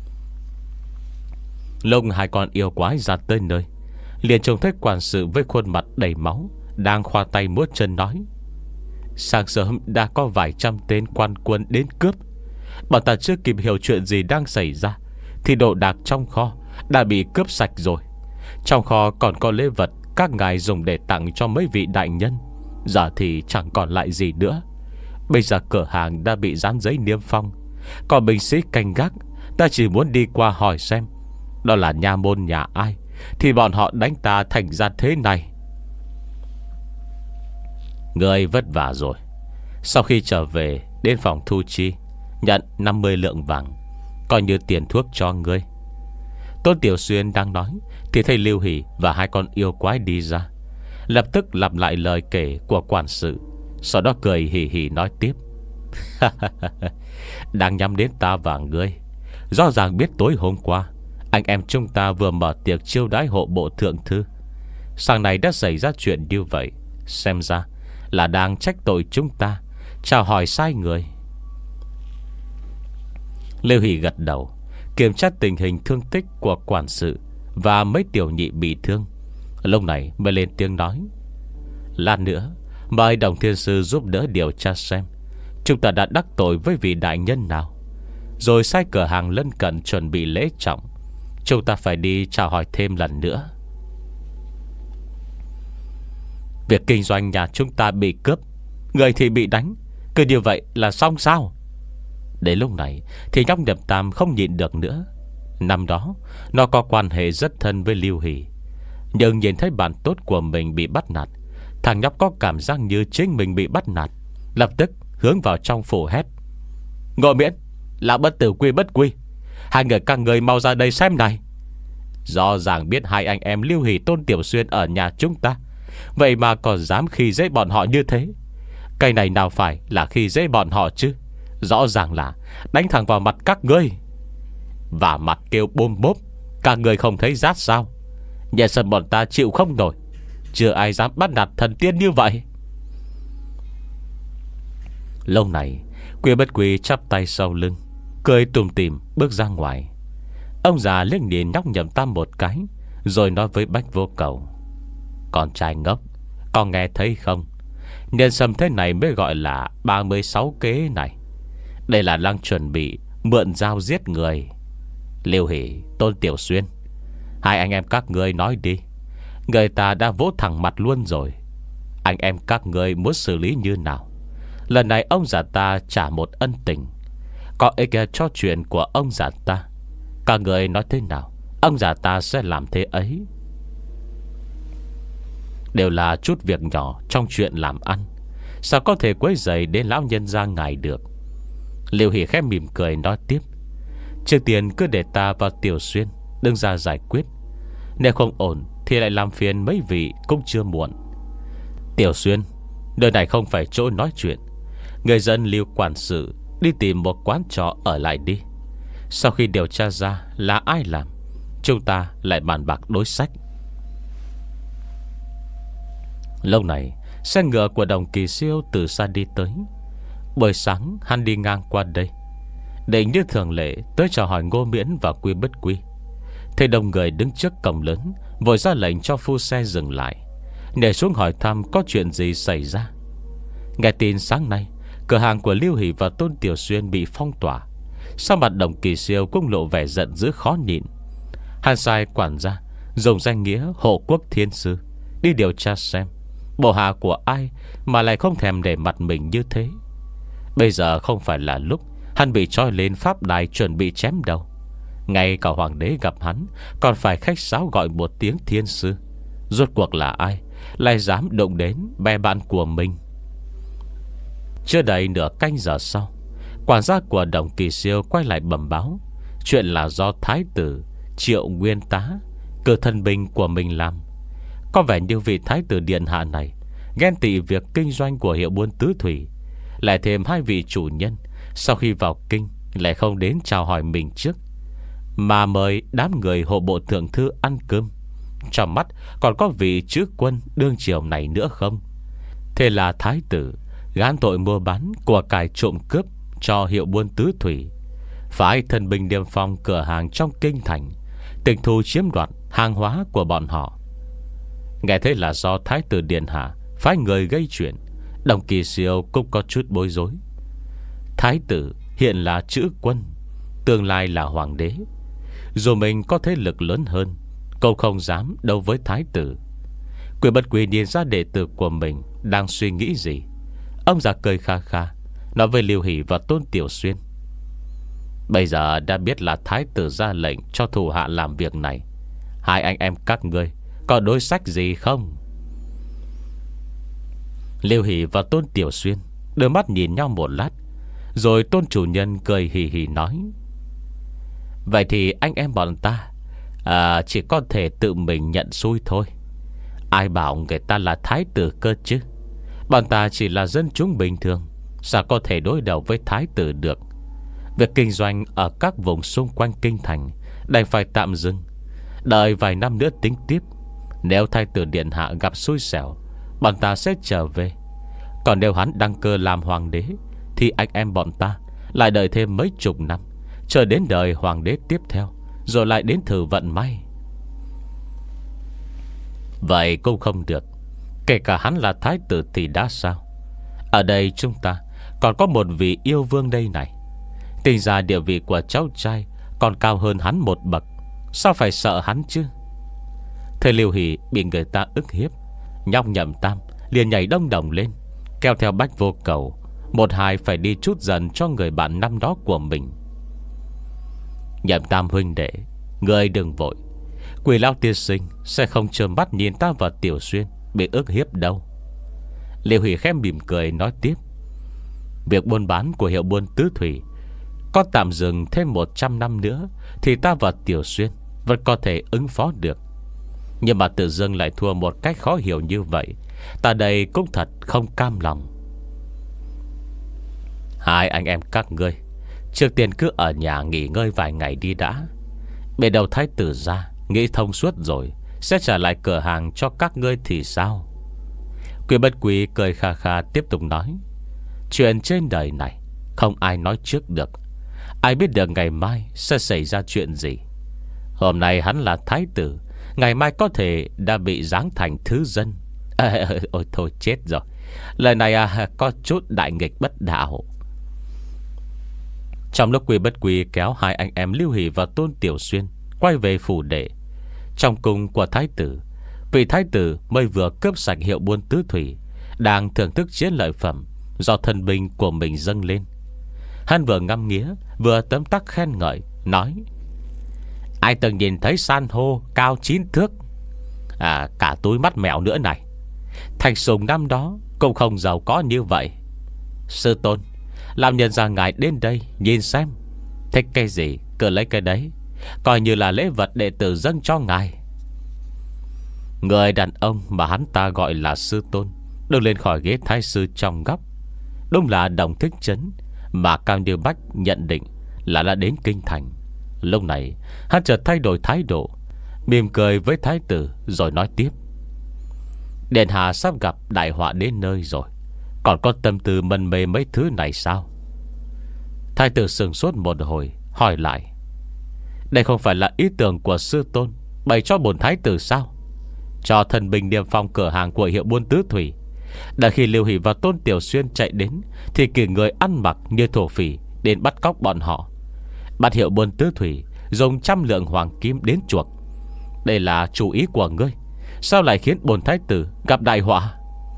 Lúc hai con yêu quái ra tới nơi, liền trông thấy quản sự với khuôn mặt đầy máu đang khoa tay múa chân nói: Sáng sớm đã có vài trăm tên quan quân đến cướp. Bọn ta chưa kịp hiểu chuyện gì đang xảy ra thì đồ đạc trong kho đã bị cướp sạch rồi. Trong kho còn có lễ vật các ngài dùng để tặng cho mấy vị đại nhân, giờ thì chẳng còn lại gì nữa. Bây giờ cửa hàng đã bị dán giấy niêm phong, còn binh sĩ canh gác. Ta chỉ muốn đi qua hỏi xem đó là nha môn nhà ai, thì bọn họ đánh ta thành ra thế này. Người vất vả rồi. Sau khi trở về đến phòng thu chi, nhận năm mươi lượng vàng coi như tiền thuốc cho ngươi. Tôn Tiểu Xuyên đang nói thì thấy Lưu Hỷ và hai con yêu quái đi ra, lập tức lặp lại lời kể của quản sự. Sau đó cười hì hì nói tiếp: đang nhắm đến ta và ngươi. Rõ ràng biết tối hôm qua anh em chúng ta vừa mở tiệc chiêu đãi hộ bộ thượng thư, sáng nay đã xảy ra chuyện như vậy. Xem ra là đang trách tội chúng ta chào hỏi sai người. Lưu Hỷ gật đầu, kiểm tra tình hình thương tích của quản sự và mấy tiểu nhị bị thương. Lúc này mới lên tiếng nói: lát nữa mời Đồng Thiên Sư giúp đỡ điều tra xem chúng ta đã đắc tội với vị đại nhân nào, rồi sai cửa hàng lân cận chuẩn bị lễ trọng. Chúng ta phải đi chào hỏi thêm lần nữa. Việc kinh doanh nhà chúng ta bị cướp, người thì bị đánh, cứ như vậy là xong sao? Đến lúc này thì nhóc Nhậm Tam không nhịn được nữa. Năm đó nó có quan hệ rất thân với Lưu Hỷ, nhưng nhìn thấy bạn tốt của mình bị bắt nạt, thằng nhóc có cảm giác như chính mình bị bắt nạt, lập tức hướng vào trong phủ hét: ngộ miễn, là bất tử quy bất quy, hai người các người mau ra đây xem này. Rõ ràng biết hai anh em Lưu Hỷ Tôn Tiểu Xuyên ở nhà chúng ta, vậy mà còn dám khi dễ bọn họ như thế. Cái này nào phải là khi dễ bọn họ chứ, rõ ràng là đánh thẳng vào mặt các ngươi. Và mặt kêu bôm bốp, các người không thấy rát sao? Nhà sân bọn ta chịu không nổi, chưa ai dám bắt nạt thần tiên như vậy. Lâu này Quy Bất Quy chắp tay sau lưng, cười tủm tỉm bước ra ngoài. Ông già liếc nhìn nhóc Nhậm Tam một cái, rồi nói với Bách Vô Cầu: con trai ngốc, con nghe thấy không? Nhân sâm thế này mới gọi là ba mươi sáu kế này. Đây là đang chuẩn bị mượn dao giết người. Lưu Hỷ, Tôn Tiểu Xuyên, hai anh em các ngươi nói đi. Người ta đã vỗ thẳng mặt luôn rồi. Anh em các ngươi muốn xử lý như nào? Lần này ông già ta trả một ân tình, có ích cho chuyện của ông già ta. Các người nói thế nào, ông già ta sẽ làm thế ấy. Đều là chút việc nhỏ trong chuyện làm ăn, sao có thể quấy rầy đến lão nhân gia ngài được. Lưu Hỷ khẽ mỉm cười nói tiếp: trước tiên cứ để ta và Tiểu Xuyên đừng ra giải quyết, nếu không ổn thì lại làm phiền mấy vị cũng chưa muộn. Tiểu Xuyên, nơi này không phải chỗ nói chuyện, người dân Lưu quản sự đi tìm một quán trọ ở lại đi. Sau khi điều tra ra là ai làm, chúng ta lại bàn bạc đối sách. Lâu này xe ngựa của Đồng Kỳ Siêu từ xa đi tới. Buổi sáng hắn đi ngang qua đây, định như thường lệ tới chào hỏi Ngô Miễn và Quy Bất Quy. Thấy đông người đứng trước cổng lớn, vội ra lệnh cho phu xe dừng lại, nhảy xuống hỏi thăm có chuyện gì xảy ra. Nghe tin sáng nay cửa hàng của Lưu Hỷ và Tôn Tiểu Xuyên bị phong tỏa, sau mặt Đồng Kỳ Siêu cũng lộ vẻ giận dữ khó nhịn. Hắn sai quản gia dùng danh nghĩa hộ quốc thiên sư đi điều tra xem bộ hạ của ai mà lại không thèm để mặt mình như thế. Bây giờ không phải là lúc hắn bị trói lên pháp đài chuẩn bị chém đầu. Ngay cả hoàng đế gặp hắn còn phải khách sáo gọi một tiếng thiên sư. Rốt cuộc là ai lại dám động đến bè bạn của mình? Chưa đầy nửa canh giờ sau, quản gia của Đồng Kỳ Siêu quay lại bẩm báo chuyện là do thái tử Triệu Nguyên Tá, cử thân binh của mình làm. Có vẻ như vị thái tử điện hạ này ghen tị việc kinh doanh của hiệu buôn tứ thủy, lại thêm hai vị chủ nhân sau khi vào kinh lại không đến chào hỏi mình trước, mà mời đám người hộ bộ thượng thư ăn cơm. Trong mắt còn có vị chữ quân đương triều này nữa không? Thế là thái tử gán tội mua bán của cải trộm cướp cho hiệu buôn tứ thủy, phái thân binh niêm phong cửa hàng trong kinh thành, tịch thu chiếm đoạt hàng hóa của bọn họ. Nghe thấy là do thái tử điện hạ phái người gây chuyện, Đồng Kỳ Siêu cũng có chút bối rối. Thái tử hiện là chữ quân, tương lai là hoàng đế, dù mình có thế lực lớn hơn, cũng không dám đấu với thái tử. Quy Bất Quy nhìn ra đệ tử của mình đang suy nghĩ gì. Ông già cười kha kha nói với Lưu Hỷ và Tôn Tiểu Xuyên: bây giờ đã biết là thái tử ra lệnh cho thủ hạ làm việc này, hai anh em các ngươi có đối sách gì không? Lưu Hỷ và Tôn Tiểu Xuyên đưa mắt nhìn nhau một lát, rồi Tôn chủ nhân cười hì hì nói: vậy thì anh em bọn ta à, chỉ có thể tự mình nhận xui thôi. Ai bảo người ta là thái tử cơ chứ? Bọn ta chỉ là dân chúng bình thường, sao có thể đối đầu với thái tử được? Việc kinh doanh ở các vùng xung quanh kinh thành đành phải tạm dừng, đợi vài năm nữa tính tiếp. Nếu thái tử điện hạ gặp xui xẻo, bọn ta sẽ trở về. Còn nếu hắn đăng cơ làm hoàng đế, thì anh em bọn ta lại đợi thêm mấy chục năm, chờ đến đời hoàng đế tiếp theo, rồi lại đến thử vận may. Vậy cũng không được. Kể cả hắn là thái tử thì đã sao? Ở đây chúng ta còn có một vị yêu vương đây này. Tính ra địa vị của cháu trai còn cao hơn hắn một bậc, sao phải sợ hắn chứ? Thầy Liêu Hỷ bị người ta ức hiếp, nhóc Nhậm Tam liền nhảy đông đồng lên, kéo theo Bách Vô Cầu, một hai phải đi chút giận cho người bạn năm đó của mình. Nhậm Tam huynh đệ, người đừng vội. Quỷ lão tiên sinh sẽ không trơ mắt nhìn ta và Tiểu Xuyên bị ức hiếp đâu. Liêu Hỷ khẽ mỉm cười nói tiếp: việc buôn bán của hiệu buôn Tứ Thủy có tạm dừng thêm một trăm năm nữa, thì ta và Tiểu Xuyên vẫn có thể ứng phó được. Nhưng mà tự dưng lại thua một cách khó hiểu như vậy, ta đây cũng thật không cam lòng. Hai anh em các ngươi trước tiên cứ ở nhà nghỉ ngơi vài ngày đi đã. Bề đầu thái tử ra nghĩ thông suốt rồi, sẽ trả lại cửa hàng cho các ngươi thì sao? Quý Bất Quý cười kha kha tiếp tục nói: chuyện trên đời này không ai nói trước được, ai biết được ngày mai sẽ xảy ra chuyện gì. Hôm nay hắn là thái tử, ngày mai có thể đã bị giáng thành thứ dân. à, Ôi thôi chết rồi, lời này à, có chút đại nghịch bất đạo. Trong lúc Quý Bất Quý kéo hai anh em Lưu Hỷ và Tôn Tiểu Xuyên quay về phủ đệ, trong cung của thái tử, vị thái tử mới vừa cướp sạch hiệu buôn Tứ Thủy, đang thưởng thức chiến lợi phẩm do thân binh của mình dâng lên. Hắn vừa ngắm nghía vừa tấm tắc khen ngợi, nói: ai từng nhìn thấy san hô cao chín thước, à, cả túi mắt mèo nữa này. Thành Sùng năm đó cũng không giàu có như vậy. Sư tôn, làm nhân ra ngài đến đây nhìn xem, thích cái gì cứ lấy cái đấy, coi như là lễ vật đệ tử dâng cho ngài. Người đàn ông mà hắn ta gọi là sư tôn đứng lên khỏi ghế thái sư trong góc. Đúng là Đồng Thích Trấn mà Cao Như Bách nhận định là đã đến kinh thành. Lúc này hắn chợt thay đổi thái độ, mỉm cười với thái tử rồi nói tiếp: điện hạ sắp gặp đại họa đến nơi rồi, còn có tâm tư mân mê mấy thứ này sao? Thái tử sừng sốt một hồi hỏi lại: đây không phải là ý tưởng của sư tôn bày cho bổn thái tử sao? Cho thần binh niêm phong cửa hàng của hiệu buôn Tứ Thủy. Đã khi Liêu Hỷ và Tôn Tiểu Xuyên chạy đến, thì cử người ăn mặc như thổ phỉ đến bắt cóc bọn họ, bắt hiệu buôn Tứ Thủy dùng trăm lượng hoàng kim đến chuộc. Đây là chủ ý của ngươi, sao lại khiến bổn thái tử gặp đại họa?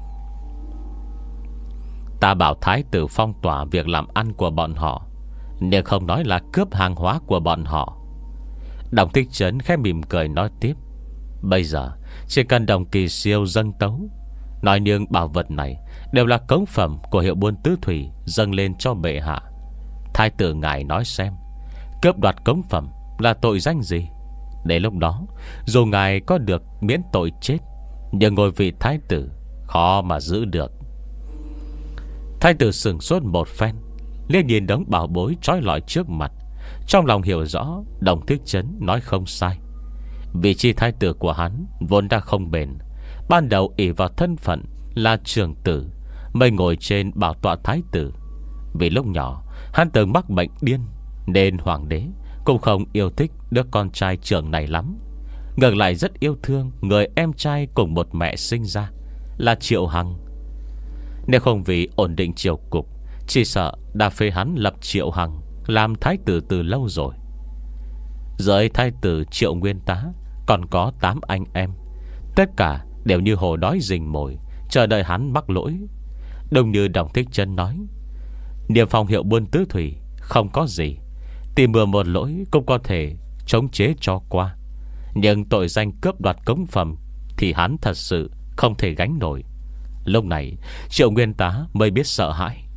Ta bảo thái tử phong tỏa việc làm ăn của bọn họ, nếu không nói là cướp hàng hóa của bọn họ. Đồng Thích Trấn khẽ mỉm cười nói tiếp: bây giờ chỉ cần Đồng Kỳ Siêu dâng tấu, nói nhưng bảo vật này đều là cống phẩm của hiệu buôn Tứ Thủy dâng lên cho bệ hạ. Thái tử ngài nói xem, cướp đoạt cống phẩm là tội danh gì? Đến lúc đó dù ngài có được miễn tội chết, nhưng ngôi vị thái tử khó mà giữ được. Thái tử sửng sốt một phen, liền nhìn đống bảo bối trói lọi trước mặt, trong lòng hiểu rõ Đồng Thích Trấn nói không sai. Vị trí thái tử của hắn vốn đã không bền. Ban đầu ỷ vào thân phận là trưởng tử mới ngồi trên bảo tọa thái tử. Vì lúc nhỏ hắn từng mắc bệnh điên, nên hoàng đế cũng không yêu thích đứa con trai trưởng này lắm. Ngược lại rất yêu thương người em trai cùng một mẹ sinh ra là Triệu Hằng. Nếu không vì ổn định triều cục, chỉ sợ đã phê hắn lập Triệu Hằng làm thái tử từ lâu rồi. Dưới thái tử Triệu Nguyên Tá còn có tám anh em, tất cả đều như hồ đói rình mồi, chờ đợi hắn mắc lỗi. Đúng như Đồng Thích Trấn nói, niêm phong hiệu buôn Tứ Thủy không có gì, tìm bừa một lỗi cũng có thể chống chế cho qua. Nhưng tội danh cướp đoạt cống phẩm thì hắn thật sự không thể gánh nổi. Lúc này Triệu Nguyên Tá mới biết sợ hãi,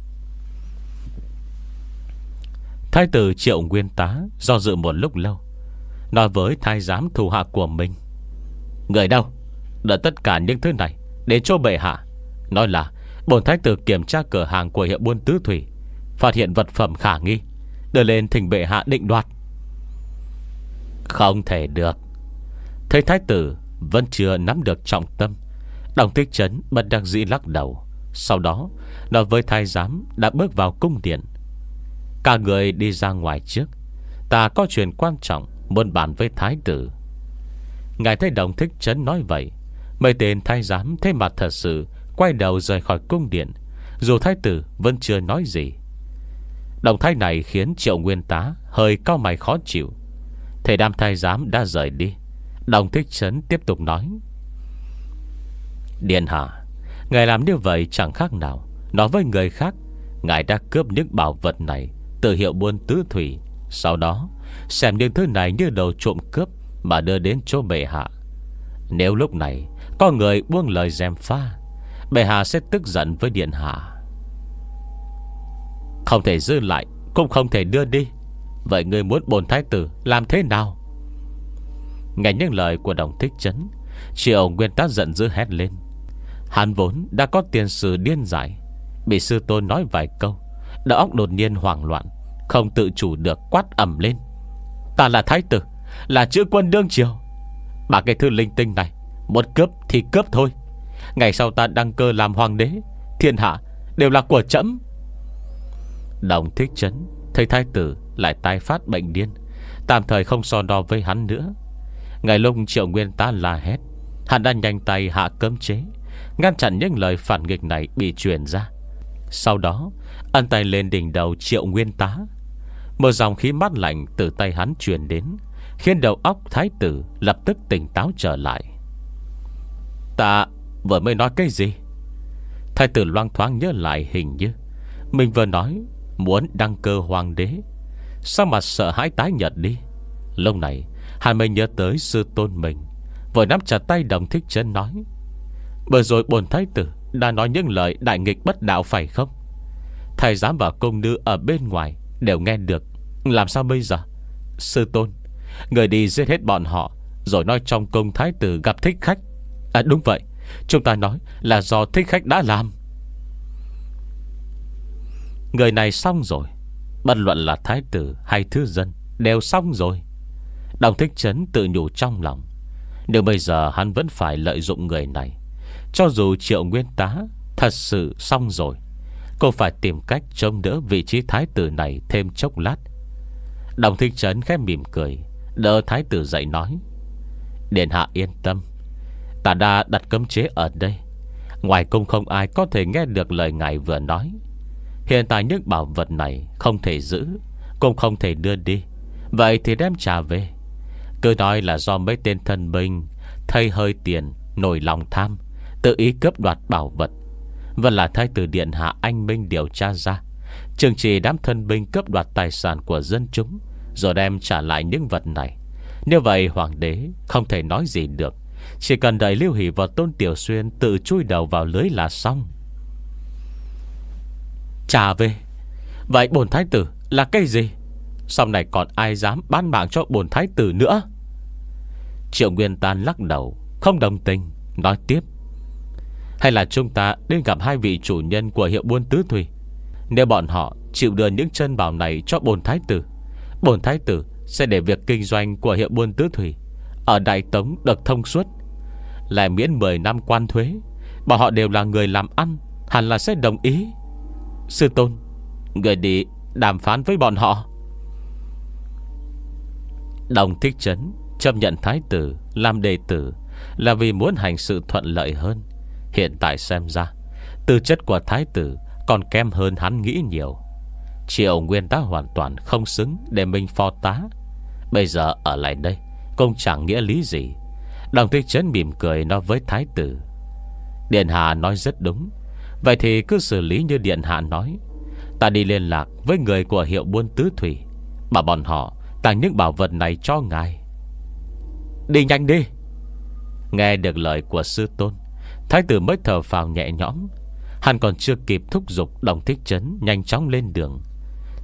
Thái tử Triệu Nguyên Tá do dự một lúc lâu, nói với thái giám thủ hạ của mình: người đâu đợi tất cả những thứ này đến chỗ bệ hạ, nói là bổn thái tử kiểm tra cửa hàng của hiệu buôn tứ thủy, phát hiện vật phẩm khả nghi, đưa lên thỉnh bệ hạ định đoạt. Không thể được. Thấy thái tử vẫn chưa nắm được trọng tâm, Đồng Thích Trấn bất đắc dĩ lắc đầu. Sau đó nói với thái giám đã bước vào cung điện: cả người đi ra ngoài trước, ta có chuyện quan trọng muốn bàn với thái tử. Ngài thấy Đồng Thích Trấn nói vậy, mấy tên thái giám thấy mặt thật sự quay đầu rời khỏi cung điện, dù thái tử vẫn chưa nói gì. Động thái này khiến Triệu Nguyên Tá hơi cau mày khó chịu. Thầy đám thái giám đã rời đi, Đồng Thích Trấn tiếp tục nói: điện hạ, ngài làm như vậy chẳng khác nào nói với người khác ngài đã cướp những bảo vật này từ hiệu buôn tứ thủy, sau đó xem những thứ này như đồ trộm cướp mà đưa đến chỗ bệ hạ. Nếu lúc này có người buông lời gièm pha, bệ hạ sẽ tức giận với điện hạ. Không thể giữ lại, cũng không thể đưa đi. Vậy ngươi muốn bổn thái tử làm thế nào? Nghe những lời của Đồng Thích Trấn, Triệu Nguyên Tá giận dữ hét lên. Hắn vốn đã có tiền sử điên dại, bị sư tôn nói vài câu, đầu óc đột nhiên hoảng loạn, không tự chủ được quát ầm lên: ta là thái tử, là chữ quân đương triều. Bà cái thư linh tinh này muốn cướp thì cướp thôi. Ngày sau ta đăng cơ làm hoàng đế, thiên hạ đều là của trẫm. Đồng Thích Trấn thấy thái tử lại tái phát bệnh điên, tạm thời không so đo với hắn nữa. Ngày lúc Triệu Nguyên Tá la hét, hắn đã nhanh tay hạ cấm chế, ngăn chặn những lời phản nghịch này bị truyền ra. Sau đó ấn tay lên đỉnh đầu Triệu Nguyên Tá. Một dòng khí mát lạnh từ tay hắn truyền đến, khiến đầu óc thái tử lập tức tỉnh táo trở lại. Ta vừa mới nói cái gì? Thái tử loang thoáng nhớ lại, hình như mình vừa nói muốn đăng cơ hoàng đế. Sao mà sợ hãi tái nhợt đi. Lúc này hắn mới nhớ tới sư tôn mình, vội nắm chặt tay Đồng Thích Trấn nói: vừa rồi bổn thái tử đã nói những lời đại nghịch bất đạo phải không? Thầy giám và công nữ ở bên ngoài đều nghe được, làm sao bây giờ? Sư tôn, người đi giết hết bọn họ, rồi nói trong cung thái tử gặp thích khách. À đúng vậy, chúng ta nói là do thích khách đã làm. Người này xong rồi, bất luận là thái tử hay thư dân đều xong rồi. Đồng Thích Trấn tự nhủ trong lòng. Nhưng bây giờ hắn vẫn phải lợi dụng người này. Cho dù Triệu Nguyên Tá thật sự xong rồi, cô phải tìm cách chống đỡ vị trí thái tử này thêm chốc lát. Đồng Thích Trấn khẽ mỉm cười, đỡ thái tử dậy nói: điện hạ yên tâm, ta đã đặt cấm chế ở đây, ngoài cung không ai có thể nghe được lời ngài vừa nói. Hiện tại những bảo vật này không thể giữ, cũng không thể đưa đi, vậy thì đem trả về. Cứ nói là do mấy tên thân binh thay hơi tiền, nổi lòng tham, tự ý cướp đoạt bảo vật. Vẫn là thái tử điện hạ anh minh điều tra ra, trừng trị đám thân binh cướp đoạt tài sản của dân chúng, rồi đem trả lại những vật này. Như vậy hoàng đế không thể nói gì được, chỉ cần đợi Lưu Hỷ và Tôn Tiểu Xuyên tự chui đầu vào lưới là xong. Trả về? Vậy bổn thái tử là cái gì? Sau này còn ai dám bán mạng cho bổn thái tử nữa? Triệu Nguyên Tán lắc đầu, không đồng tình, nói tiếp: hay là chúng ta đến gặp hai vị chủ nhân của hiệu buôn tứ thủy. Nếu bọn họ chịu đưa những chân bảo này cho bổn thái tử, bổn thái tử sẽ để việc kinh doanh của hiệu buôn tứ thủy ở Đại Tống được thông suốt, lại miễn mười năm quan thuế. Bọn họ đều là người làm ăn, hẳn là sẽ đồng ý. Sư tôn, người đi đàm phán với bọn họ. Đồng Thích Trấn chấp nhận thái tử làm đệ tử là vì muốn hành sự thuận lợi hơn. Hiện tại xem ra tư chất của thái tử còn kém hơn hắn nghĩ nhiều. Triệu Nguyên Tá hoàn toàn không xứng để mình phó tá. Bây giờ ở lại đây cũng chẳng nghĩa lý gì. Đồng Thích Trấn mỉm cười nói với thái tử: điện hạ nói rất đúng. Vậy thì cứ xử lý như điện hạ nói. Ta đi liên lạc với người của hiệu buôn tứ thủy, bảo bọn họ tặng những bảo vật này cho ngài. Đi nhanh đi. Nghe được lời của sư tôn, thái tử mới thở phào nhẹ nhõm. Hắn còn chưa kịp thúc giục Đồng Thích Trấn nhanh chóng lên đường,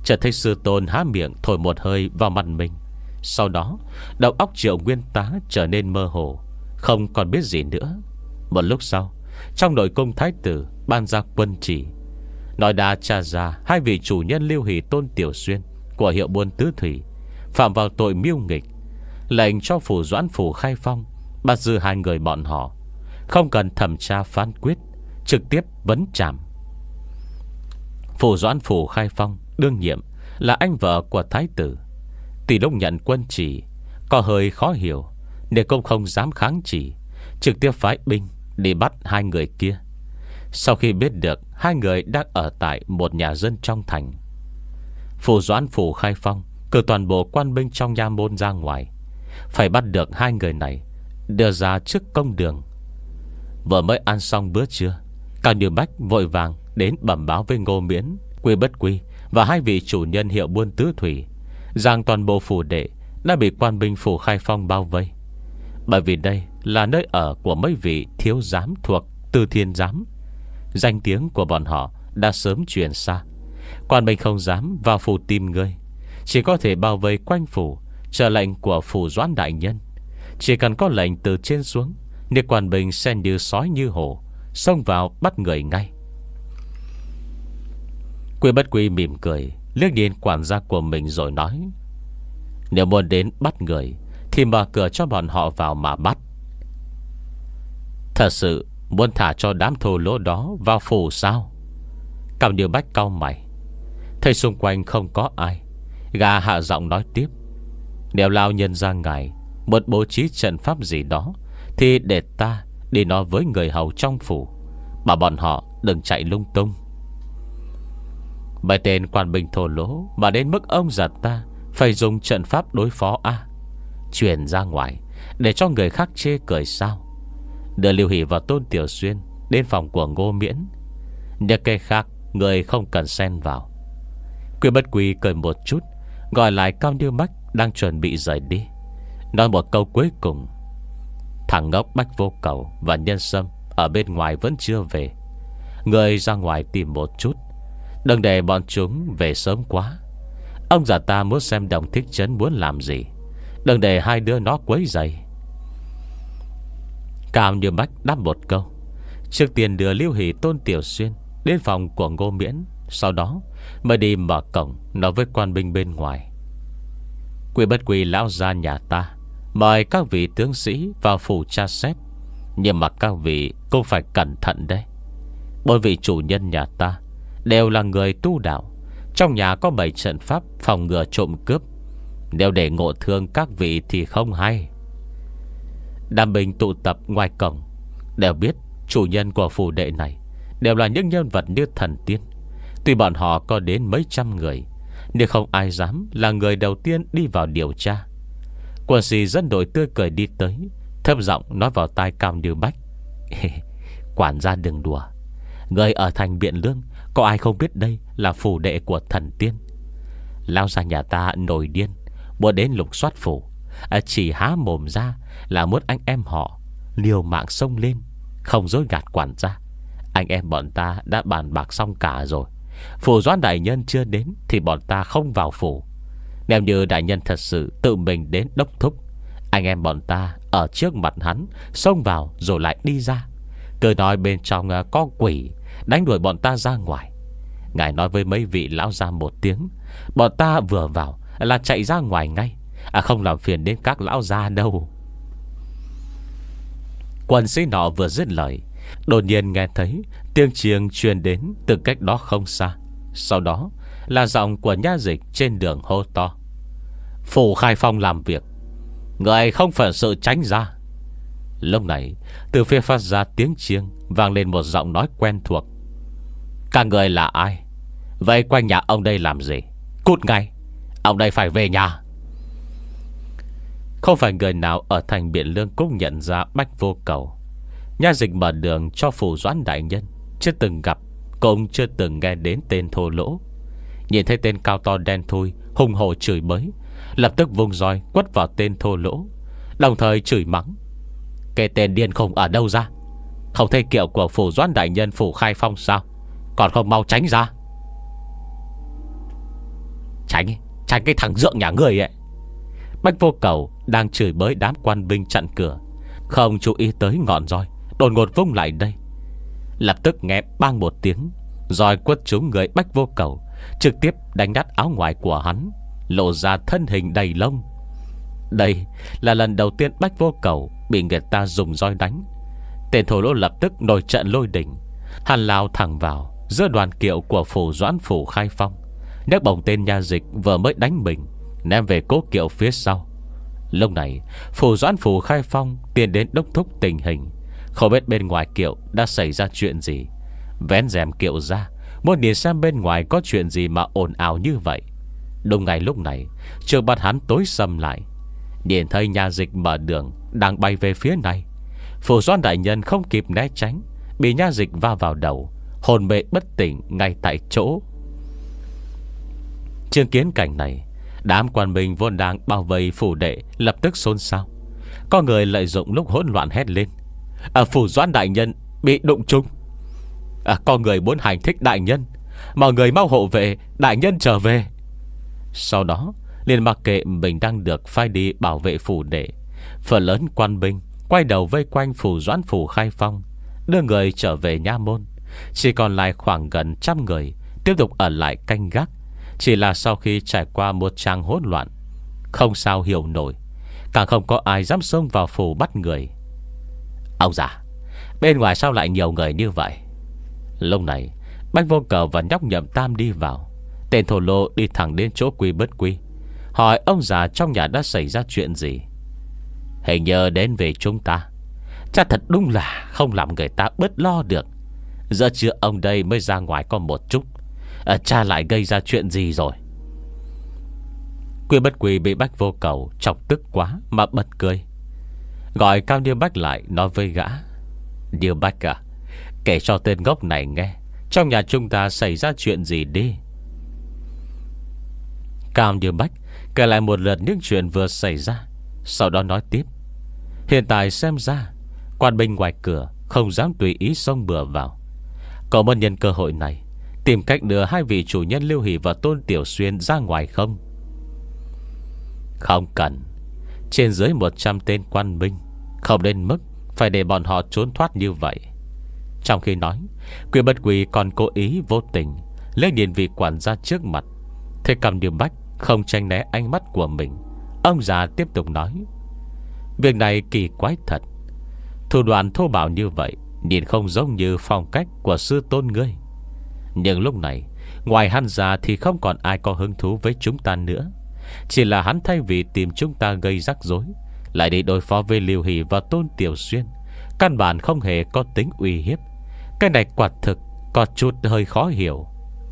chợt thấy sư tôn há miệng thổi một hơi vào mặt mình. Sau đó đầu óc Triệu Nguyên Tá trở nên mơ hồ, không còn biết gì nữa. Một lúc sau, trong nội cung thái tử ban ra quân chỉ, nói đã tra ra hai vị chủ nhân Lưu Hỷ Tôn Tiểu Xuyên của hiệu buôn tứ thủy phạm vào tội mưu nghịch, lệnh cho phủ Doãn Phủ Khai Phong bắt giữ hai người bọn họ, không cần thẩm tra phán quyết, trực tiếp vấn trảm. Phủ Doãn Phủ Khai Phong đương nhiệm là anh vợ của thái tử. Tỷ lúc nhận quân chỉ có hơi khó hiểu, nên cũng không dám kháng chỉ, trực tiếp phái binh đi bắt hai người kia. Sau khi biết được hai người đang ở tại một nhà dân trong thành, Phủ Doãn Phủ Khai Phong cử toàn bộ quan binh trong nha môn ra ngoài, phải bắt được hai người này, đưa ra trước công đường. Vừa mới ăn xong bữa trưa, Cao Như Bách vội vàng đến bẩm báo với Ngô Miễn, Quy Bất Quy và hai vị chủ nhân hiệu buôn tứ thủy rằng toàn bộ phủ đệ đã bị quan binh Phủ Khai Phong bao vây. Bởi vì đây là nơi ở của mấy vị thiếu giám thuộc Từ Thiên Giám, danh tiếng của bọn họ đã sớm truyền xa. Quan binh không dám vào phủ tìm người, chỉ có thể bao vây quanh phủ, chờ lệnh của Phủ Doãn đại nhân. Chỉ cần có lệnh từ trên xuống, nên quan binh sẽ như sói như hổ xông vào bắt người ngay. Quy Bất Quy mỉm cười, liếc nhìn quản gia của mình rồi nói: nếu muốn đến bắt người thì mở cửa cho bọn họ vào mà bắt. Thật sự muốn thả cho đám thô lỗ đó vào phủ sao? Cao Như Bách cau mày, thấy xung quanh không có ai, gã hạ giọng nói tiếp: nếu lao nhân ra ngài muốn bố trí trận pháp gì đó thì để ta đi nói với người hầu trong phủ, bảo bọn họ đừng chạy lung tung. Bài tên quan binh thô lỗ mà đến mức ông già ta phải dùng trận pháp đối phó à? Truyền ra ngoài để cho người khác chê cười sao? Đưa Lưu Hỷ và Tôn Tiểu Xuyên đến phòng của Ngô Miễn, những cái khác người không cần xen vào. Quy Bất Quy cười một chút, gọi lại Cao Như Bách đang chuẩn bị rời đi, nói một câu cuối cùng: thằng ngốc Bách Vô Cầu và Nhân Sâm ở bên ngoài vẫn chưa về, người ra ngoài tìm một chút, đừng để bọn chúng về sớm quá. Ông già ta muốn xem Đồng Thích Trấn muốn làm gì, đừng để hai đứa nó quấy rầy. Cao Như Bách đáp một câu, trước tiên đưa Lưu Hỷ Tôn Tiểu Xuyên đến phòng của Ngô Miễn, sau đó mới đi mở cổng nói với quan binh bên ngoài: Quy Bất Quy lão gia nhà ta mời các vị tướng sĩ vào phủ tra xét, nhưng mà các vị cũng phải cẩn thận đấy. Bởi vị chủ nhân nhà ta đều là người tu đạo, trong nhà có bảy trận pháp phòng ngừa trộm cướp, nếu để ngộ thương các vị thì không hay. Đám binh tụ tập ngoài cổng đều biết chủ nhân của phủ đệ này đều là những nhân vật như thần tiên. Tuy bọn họ có đến mấy trăm người, nhưng không ai dám là người đầu tiên đi vào điều tra. Quân sĩ dẫn đội tươi cười đi tới, thấp giọng nói vào tai Cao Như Bách: quản gia đừng đùa, người ở thành Biện Lương có ai không biết đây là phủ đệ của thần tiên. Lao ra nhà ta nổi điên, muốn đến lục soát phủ, à, chỉ há mồm ra là muốn anh em họ liều mạng xông lên, không dối gạt quản gia. Anh em bọn ta đã bàn bạc xong cả rồi, Phủ Doãn đại nhân chưa đến thì bọn ta không vào phủ. Nếu như đại nhân thật sự tự mình đến đốc thúc, anh em bọn ta ở trước mặt hắn xông vào rồi lại đi ra, cứ nói bên trong có quỷ, đánh đuổi bọn ta ra ngoài. Ngài nói với mấy vị lão gia một tiếng, bọn ta vừa vào là chạy ra ngoài ngay, à không làm phiền đến các lão gia đâu. Quân sĩ nọ vừa dứt lời, đột nhiên nghe thấy tiếng chiêng truyền đến từ cách đó không xa. Sau đó là giọng của nha dịch trên đường hô to: Phủ Khai Phong làm việc, người không phải sự tránh ra. Lúc này từ phía phát ra tiếng chiêng, vang lên một giọng nói quen thuộc: Các người là ai? Vậy quanh nhà ông đây làm gì? Cút ngay, ông đây phải về nhà. Không phải người nào ở thành Biện Lương cũng nhận ra Bách Vô Cầu. Nha dịch mở đường cho Phủ Doãn đại nhân chưa từng gặp, cũng chưa từng nghe đến tên thô lỗ. Nhìn thấy tên cao to đen thui hùng hổ chửi bới, lập tức vung roi quất vào tên thô lỗ, đồng thời chửi mắng: Cái tên điên khùng ở đâu ra? Không thấy kiệu của Phủ Doãn đại nhân Phủ Khai Phong sao? Còn không mau tránh ra. Tránh cái thằng dượng nhà ngươi ấy. Bách Vô Cầu đang chửi bới đám quan binh chặn cửa, không chú ý tới ngọn roi đột ngột vung lại đây. Lập tức nghe bang một tiếng, roi quất trúng người Bách Vô Cầu, trực tiếp đánh nát áo ngoài của hắn, lộ ra thân hình đầy lông. Đây là lần đầu tiên Bách Vô Cầu bị người ta dùng roi đánh. Tên thổ lỗ lập tức nổi trận lôi đình. Hắn lao thẳng vào giữa đoàn kiệu của phủ Doãn Phủ Khai Phong, nhấc bổng tên nha dịch vừa mới đánh mình ném về cố kiệu phía sau. Lúc này phủ Doãn Phủ Khai Phong tiến đến đốc thúc tình hình, không biết bên ngoài kiệu đã xảy ra chuyện gì. Vén rèm kiệu ra, muốn nhìn xem bên ngoài có chuyện gì mà ồn ào như vậy. Đúng ngày lúc này, trường bắt hắn tối sầm lại. Nhìn thấy nha dịch mở đường đang bay về phía này, phủ Doãn đại nhân không kịp né tránh, bị nha dịch va vào đầu, hồn mê bất tỉnh ngay tại chỗ. Chứng kiến cảnh này, đám quan binh vốn đang bao vây phủ đệ lập tức xôn xao. Có người lợi dụng lúc hỗn loạn hét lên: à, phủ Doãn đại nhân bị đụng trúng. à, Có người muốn hành thích đại nhân, mọi người mau hộ vệ đại nhân trở về. Sau đó liền mặc kệ mình đang được phái đi bảo vệ phủ đệ, phần lớn quan binh quay đầu vây quanh phủ Doãn Phủ Khai Phong, đưa người trở về nha môn. Chỉ còn lại khoảng gần trăm người tiếp tục ở lại canh gác. Chỉ là sau khi trải qua một tràng hỗn loạn, không sao hiểu nổi, càng không có ai dám xông vào phủ bắt người. Ông già, bên ngoài sao lại nhiều người như vậy? Lúc này Bách Vô Cầu và nhóc Nhậm Tam đi vào. Tên thổ lỗ đi thẳng đến chỗ Quy Bất Quy, hỏi ông già trong nhà đã xảy ra chuyện gì. Hình như đến về chúng ta. Cha thật đúng là không làm người ta bớt lo được. Giờ chưa ông đây mới ra ngoài có một chút, à, cha lại gây ra chuyện gì rồi? Quy Bất Quy bị Bách Vô Cầu chọc tức quá mà bật cười, gọi Cao Niêu Bách lại nói với gã: Niêu Bách à, kể cho tên ngốc này nghe trong nhà chúng ta xảy ra chuyện gì đi. Cao Niêu Bách kể lại một lượt những chuyện vừa xảy ra, sau đó nói tiếp: Hiện tại xem ra quan binh ngoài cửa không dám tùy ý xông bừa vào. Cậu muốn nhân cơ hội này tìm cách đưa hai vị chủ nhân Lưu Hỷ và Tôn Tiểu Xuyên ra ngoài không? Không cần. Trên dưới một trăm tên quan binh, không đến mức phải để bọn họ trốn thoát như vậy. Trong khi nói, Quy Bất Quy còn cố ý vô tình lấy nhìn vị quản gia trước mặt. Thế Cầm Điềm Bách không tránh né ánh mắt của mình, ông già tiếp tục nói: Việc này kỳ quái thật. Thủ đoạn thô bạo như vậy nhìn không giống như phong cách của sư tôn ngươi. Nhưng lúc này, ngoài hắn ra thì không còn ai có hứng thú với chúng ta nữa. Chỉ là hắn thay vì tìm chúng ta gây rắc rối, lại đi đối phó với Lưu Hỷ và Tôn Tiểu Xuyên, căn bản không hề có tính uy hiếp. Cái này quả thực có chút hơi khó hiểu.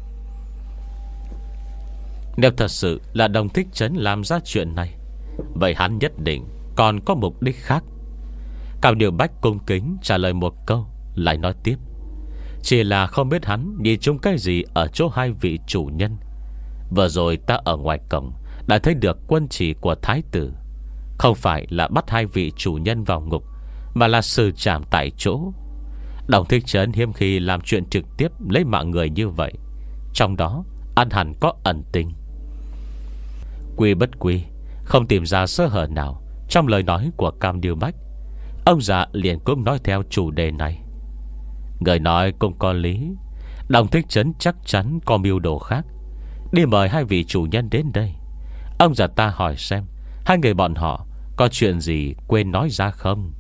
Nếu thật sự là Đồng Thích Trấn làm ra chuyện này, vậy hắn nhất định còn có mục đích khác. Cao Niêu Bách cung kính trả lời một câu, lại nói tiếp: Chỉ là không biết hắn nhìn chung cái gì ở chỗ hai vị chủ nhân. Vừa rồi ta ở ngoài cổng đã thấy được quân chỉ của thái tử. Không phải là bắt hai vị chủ nhân vào ngục, mà là xử trảm tại chỗ. Đồng Thích Trấn hiếm khi làm chuyện trực tiếp lấy mạng người như vậy, trong đó ăn hẳn có ẩn tình. Quy Bất Quy không tìm ra sơ hở nào trong lời nói của Cao Niêu Bách. Ông già liền cũng nói theo chủ đề này: Người nói cũng có lý. Đồng Thích Trấn chắc chắn có mưu đồ khác, đi mời hai vị chủ nhân đến đây. Ông già ta hỏi xem hai người bọn họ có chuyện gì quên nói ra không?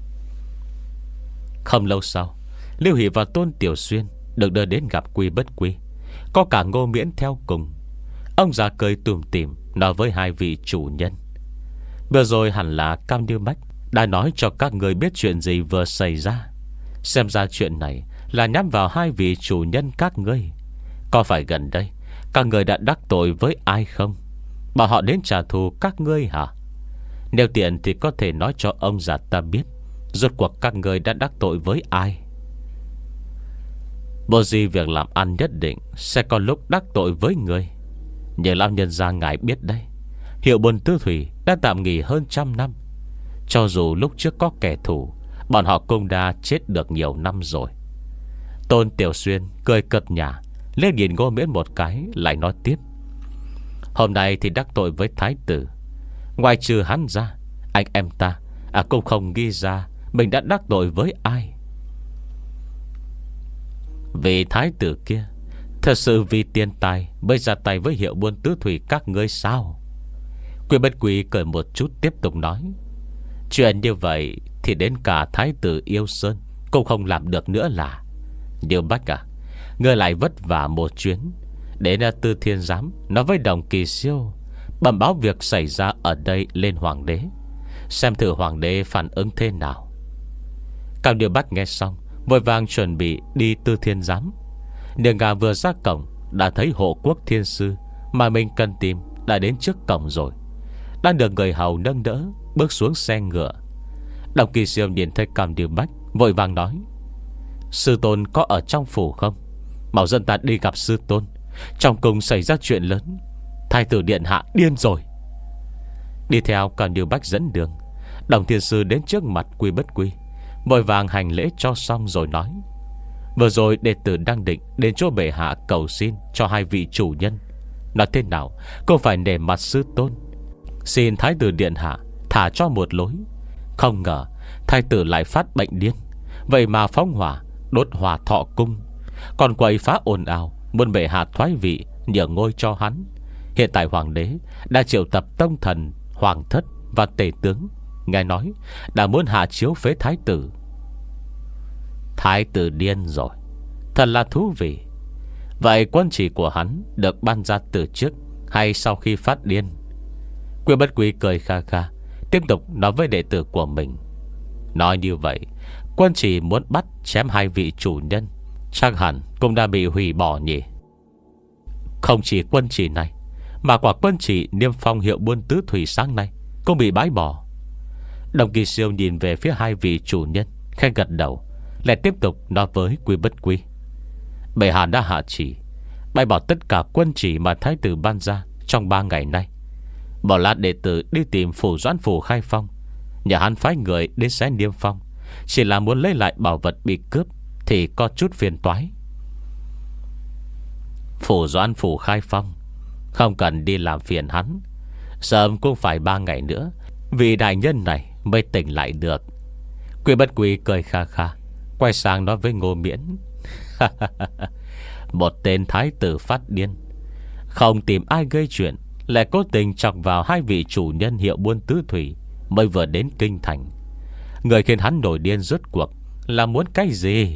Không lâu sau, Lưu Hỷ và Tôn Tiểu Xuyên được đưa đến gặp Quy Bất Quy, có cả Ngô Miễn theo cùng. Ông già cười tủm tỉm nói với hai vị chủ nhân: Vừa rồi hẳn là Cao Niêu Bách đã nói cho các người biết chuyện gì vừa xảy ra. Xem ra chuyện này là nhắm vào hai vị chủ nhân các ngươi. Có phải gần đây các người đã đắc tội với ai không? Bảo họ đến trả thù các ngươi hả? Nếu tiện thì có thể nói cho ông già ta biết rốt cuộc các người đã đắc tội với ai. Bộ gì việc làm ăn nhất định sẽ có lúc đắc tội với người. Như lão nhân gia ngài biết đây, Hiệu Buôn Tư Thủy đã tạm nghỉ hơn trăm năm. Cho dù lúc trước có kẻ thù, bọn họ cũng đã chết được nhiều năm rồi. Tôn Tiểu Xuyên cười cợt nhả lên nhìn Ngô Miễn một cái, lại nói tiếp: Hôm nay thì đắc tội với thái tử. Ngoài trừ hắn ra, anh em ta à, cũng không ghi ra mình đã đắc tội với ai. Vì thái tử kia thật sự vì tiền tài mới ra tay với Hiệu Buôn Tứ Thủy các ngươi sao? Quy Bất Quy cười một chút tiếp tục nói: chuyện như vậy thì đến cả thái tử Yêu Sơn cũng không làm được nữa là. Điều Bách à, ngươi lại vất vả một chuyến đến Tư Thiên Giám nói với Đồng Kỳ Siêu, bẩm báo việc xảy ra ở đây lên hoàng đế, xem thử hoàng đế phản ứng thế nào. Cao Điều Bách nghe xong vội vàng chuẩn bị đi Tư Thiên Giám. Nương gà vừa ra cổng đã thấy hộ quốc thiên sư mà mình cần tìm đã đến trước cổng rồi, đang được người hầu nâng đỡ bước xuống xe ngựa. Đồng Kỳ Siêu nhìn thấy Cao Điều Bách vội vàng nói: sư tôn có ở trong phủ không? Mau dẫn ta đi gặp sư tôn, trong cung xảy ra chuyện lớn, thái tử điện hạ điên rồi. Đi theo Cao Điều Bách dẫn đường, Đồng Thiên Sư đến trước mặt Quy Bất Quy, vội vàng hành lễ cho xong rồi nói: vừa rồi đệ tử đang định đến chỗ bệ hạ cầu xin cho hai vị chủ nhân, nói thế nào cũng phải nể mặt sư tôn, xin thái tử điện hạ thả cho một lối. Không ngờ thái tử lại phát bệnh điên, vậy mà phóng hỏa đốt hỏa Thọ cung, còn quậy phá ồn ào muốn bệ hạ thoái vị nhường ngôi cho hắn. Hiện tại hoàng đế đã triệu tập tông thần, hoàng thất và tể tướng, nghe nói đã muốn hạ chiếu phế thái tử. Thái tử điên rồi, thật là thú vị. Vậy quân chỉ của hắn được ban ra từ trước hay sau khi phát điên? Quy Bất Quy cười kha kha, tiếp tục nói với đệ tử của mình: nói như vậy, quân chỉ muốn bắt chém hai vị chủ nhân chắc hẳn cũng đã bị hủy bỏ nhỉ? Không chỉ quân chỉ này, mà quả quân chỉ niêm phong Hiệu Buôn Tứ Thủy sáng nay cũng bị bãi bỏ. Đồng Kỳ Siêu nhìn về phía hai vị chủ nhân, khẽ gật đầu, lại tiếp tục nói với Quy Bất Quy: bệ hạ đã hạ chỉ bãi bỏ tất cả quân chỉ mà thái tử ban ra trong ba ngày nay. Bảo là đệ tử đi tìm phủ Doãn Phủ Khai Phong, nhà hắn phái người đến xé niêm phong, chỉ là muốn lấy lại bảo vật bị cướp thì có chút phiền toái. Phủ Doãn Phủ Khai Phong không cần đi làm phiền hắn, sớm cũng phải ba ngày nữa vị đại nhân này mới tỉnh lại được. Quy Bất Quy cười kha kha, quay sang nói với Ngô Miễn: một tên thái tử phát điên, không tìm ai gây chuyện, lại cố tình chọc vào hai vị chủ nhân Hiệu Buôn Tứ Thủy mới vừa đến kinh thành. Người khiến hắn nổi điên rốt cuộc là muốn cái gì?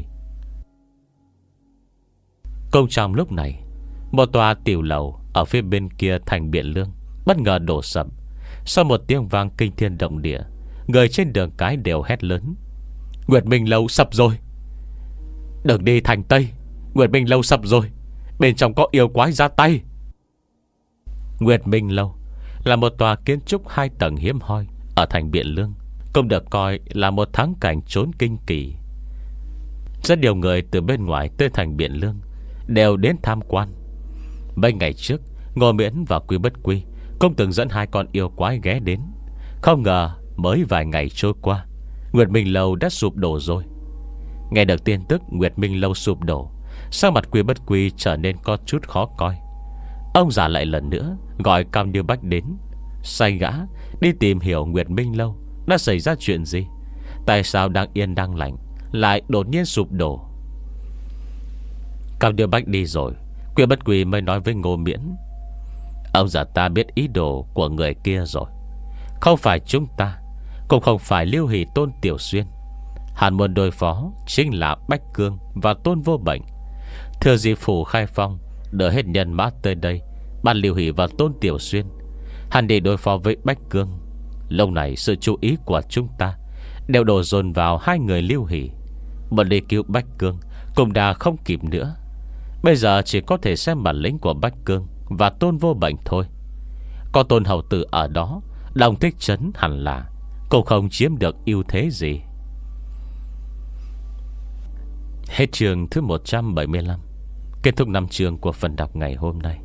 Công trong lúc này, một tòa tiểu lầu ở phía bên kia thành Biện Lương bất ngờ đổ sập. Sau một tiếng vang kinh thiên động địa, người trên đường cái đều hét lớn: Nguyệt Minh Lâu sập rồi! Đừng đi thành Tây, Nguyệt Minh Lâu sập rồi, bên trong có yêu quái ra tay. Nguyệt Minh Lâu là một tòa kiến trúc hai tầng hiếm hoi ở thành Biện Lương, cũng được coi là một thắng cảnh trốn kinh kỳ. Rất nhiều người từ bên ngoài tới thành Biện Lương đều đến tham quan. Mấy ngày trước, Ngô Miễn và Quy Bất Quy cũng từng dẫn hai con yêu quái ghé đến. Không ngờ mới vài ngày trôi qua, Nguyệt Minh Lâu đã sụp đổ rồi. Nghe được tin tức Nguyệt Minh Lâu sụp đổ, sắc mặt Quy Bất Quy trở nên có chút khó coi. Ông già lại lần nữa gọi Cao Như Bách đến, sai gã đi tìm hiểu Nguyệt Minh Lâu đã xảy ra chuyện gì, tại sao đang yên đang lành lại đột nhiên sụp đổ. Cao Như Bách đi rồi, Quy Bất Quy mới nói với Ngô Miễn: ông già ta biết ý đồ của người kia rồi. Không phải chúng ta, cũng không phải Lưu Hỷ Tôn Tiểu Xuyên. Hắn muốn đối phó chính là Bách Cương và Tôn Vô Bệnh. Thừa dịp phủ Khai Phong đỡ hết nhân mã tới đây, ban Lưu Hỷ và Tôn Tiểu Xuyên, hắn đi đối phó với Bách Cương. Lâu này sự chú ý của chúng ta đều đổ dồn vào hai người Lưu Hỷ. Một đi cứu Bách Cương cũng đã không kịp nữa. Bây giờ chỉ có thể xem bản lĩnh của Bách Cương và Tôn Vô Bệnh thôi. Có Tôn hầu tử ở đó, Đồng Thích Trấn hẳn là cũng không chiếm được ưu thế gì. Hết chương thứ một trăm bảy mươi lăm. Kết thúc năm chương của phần đọc ngày hôm nay.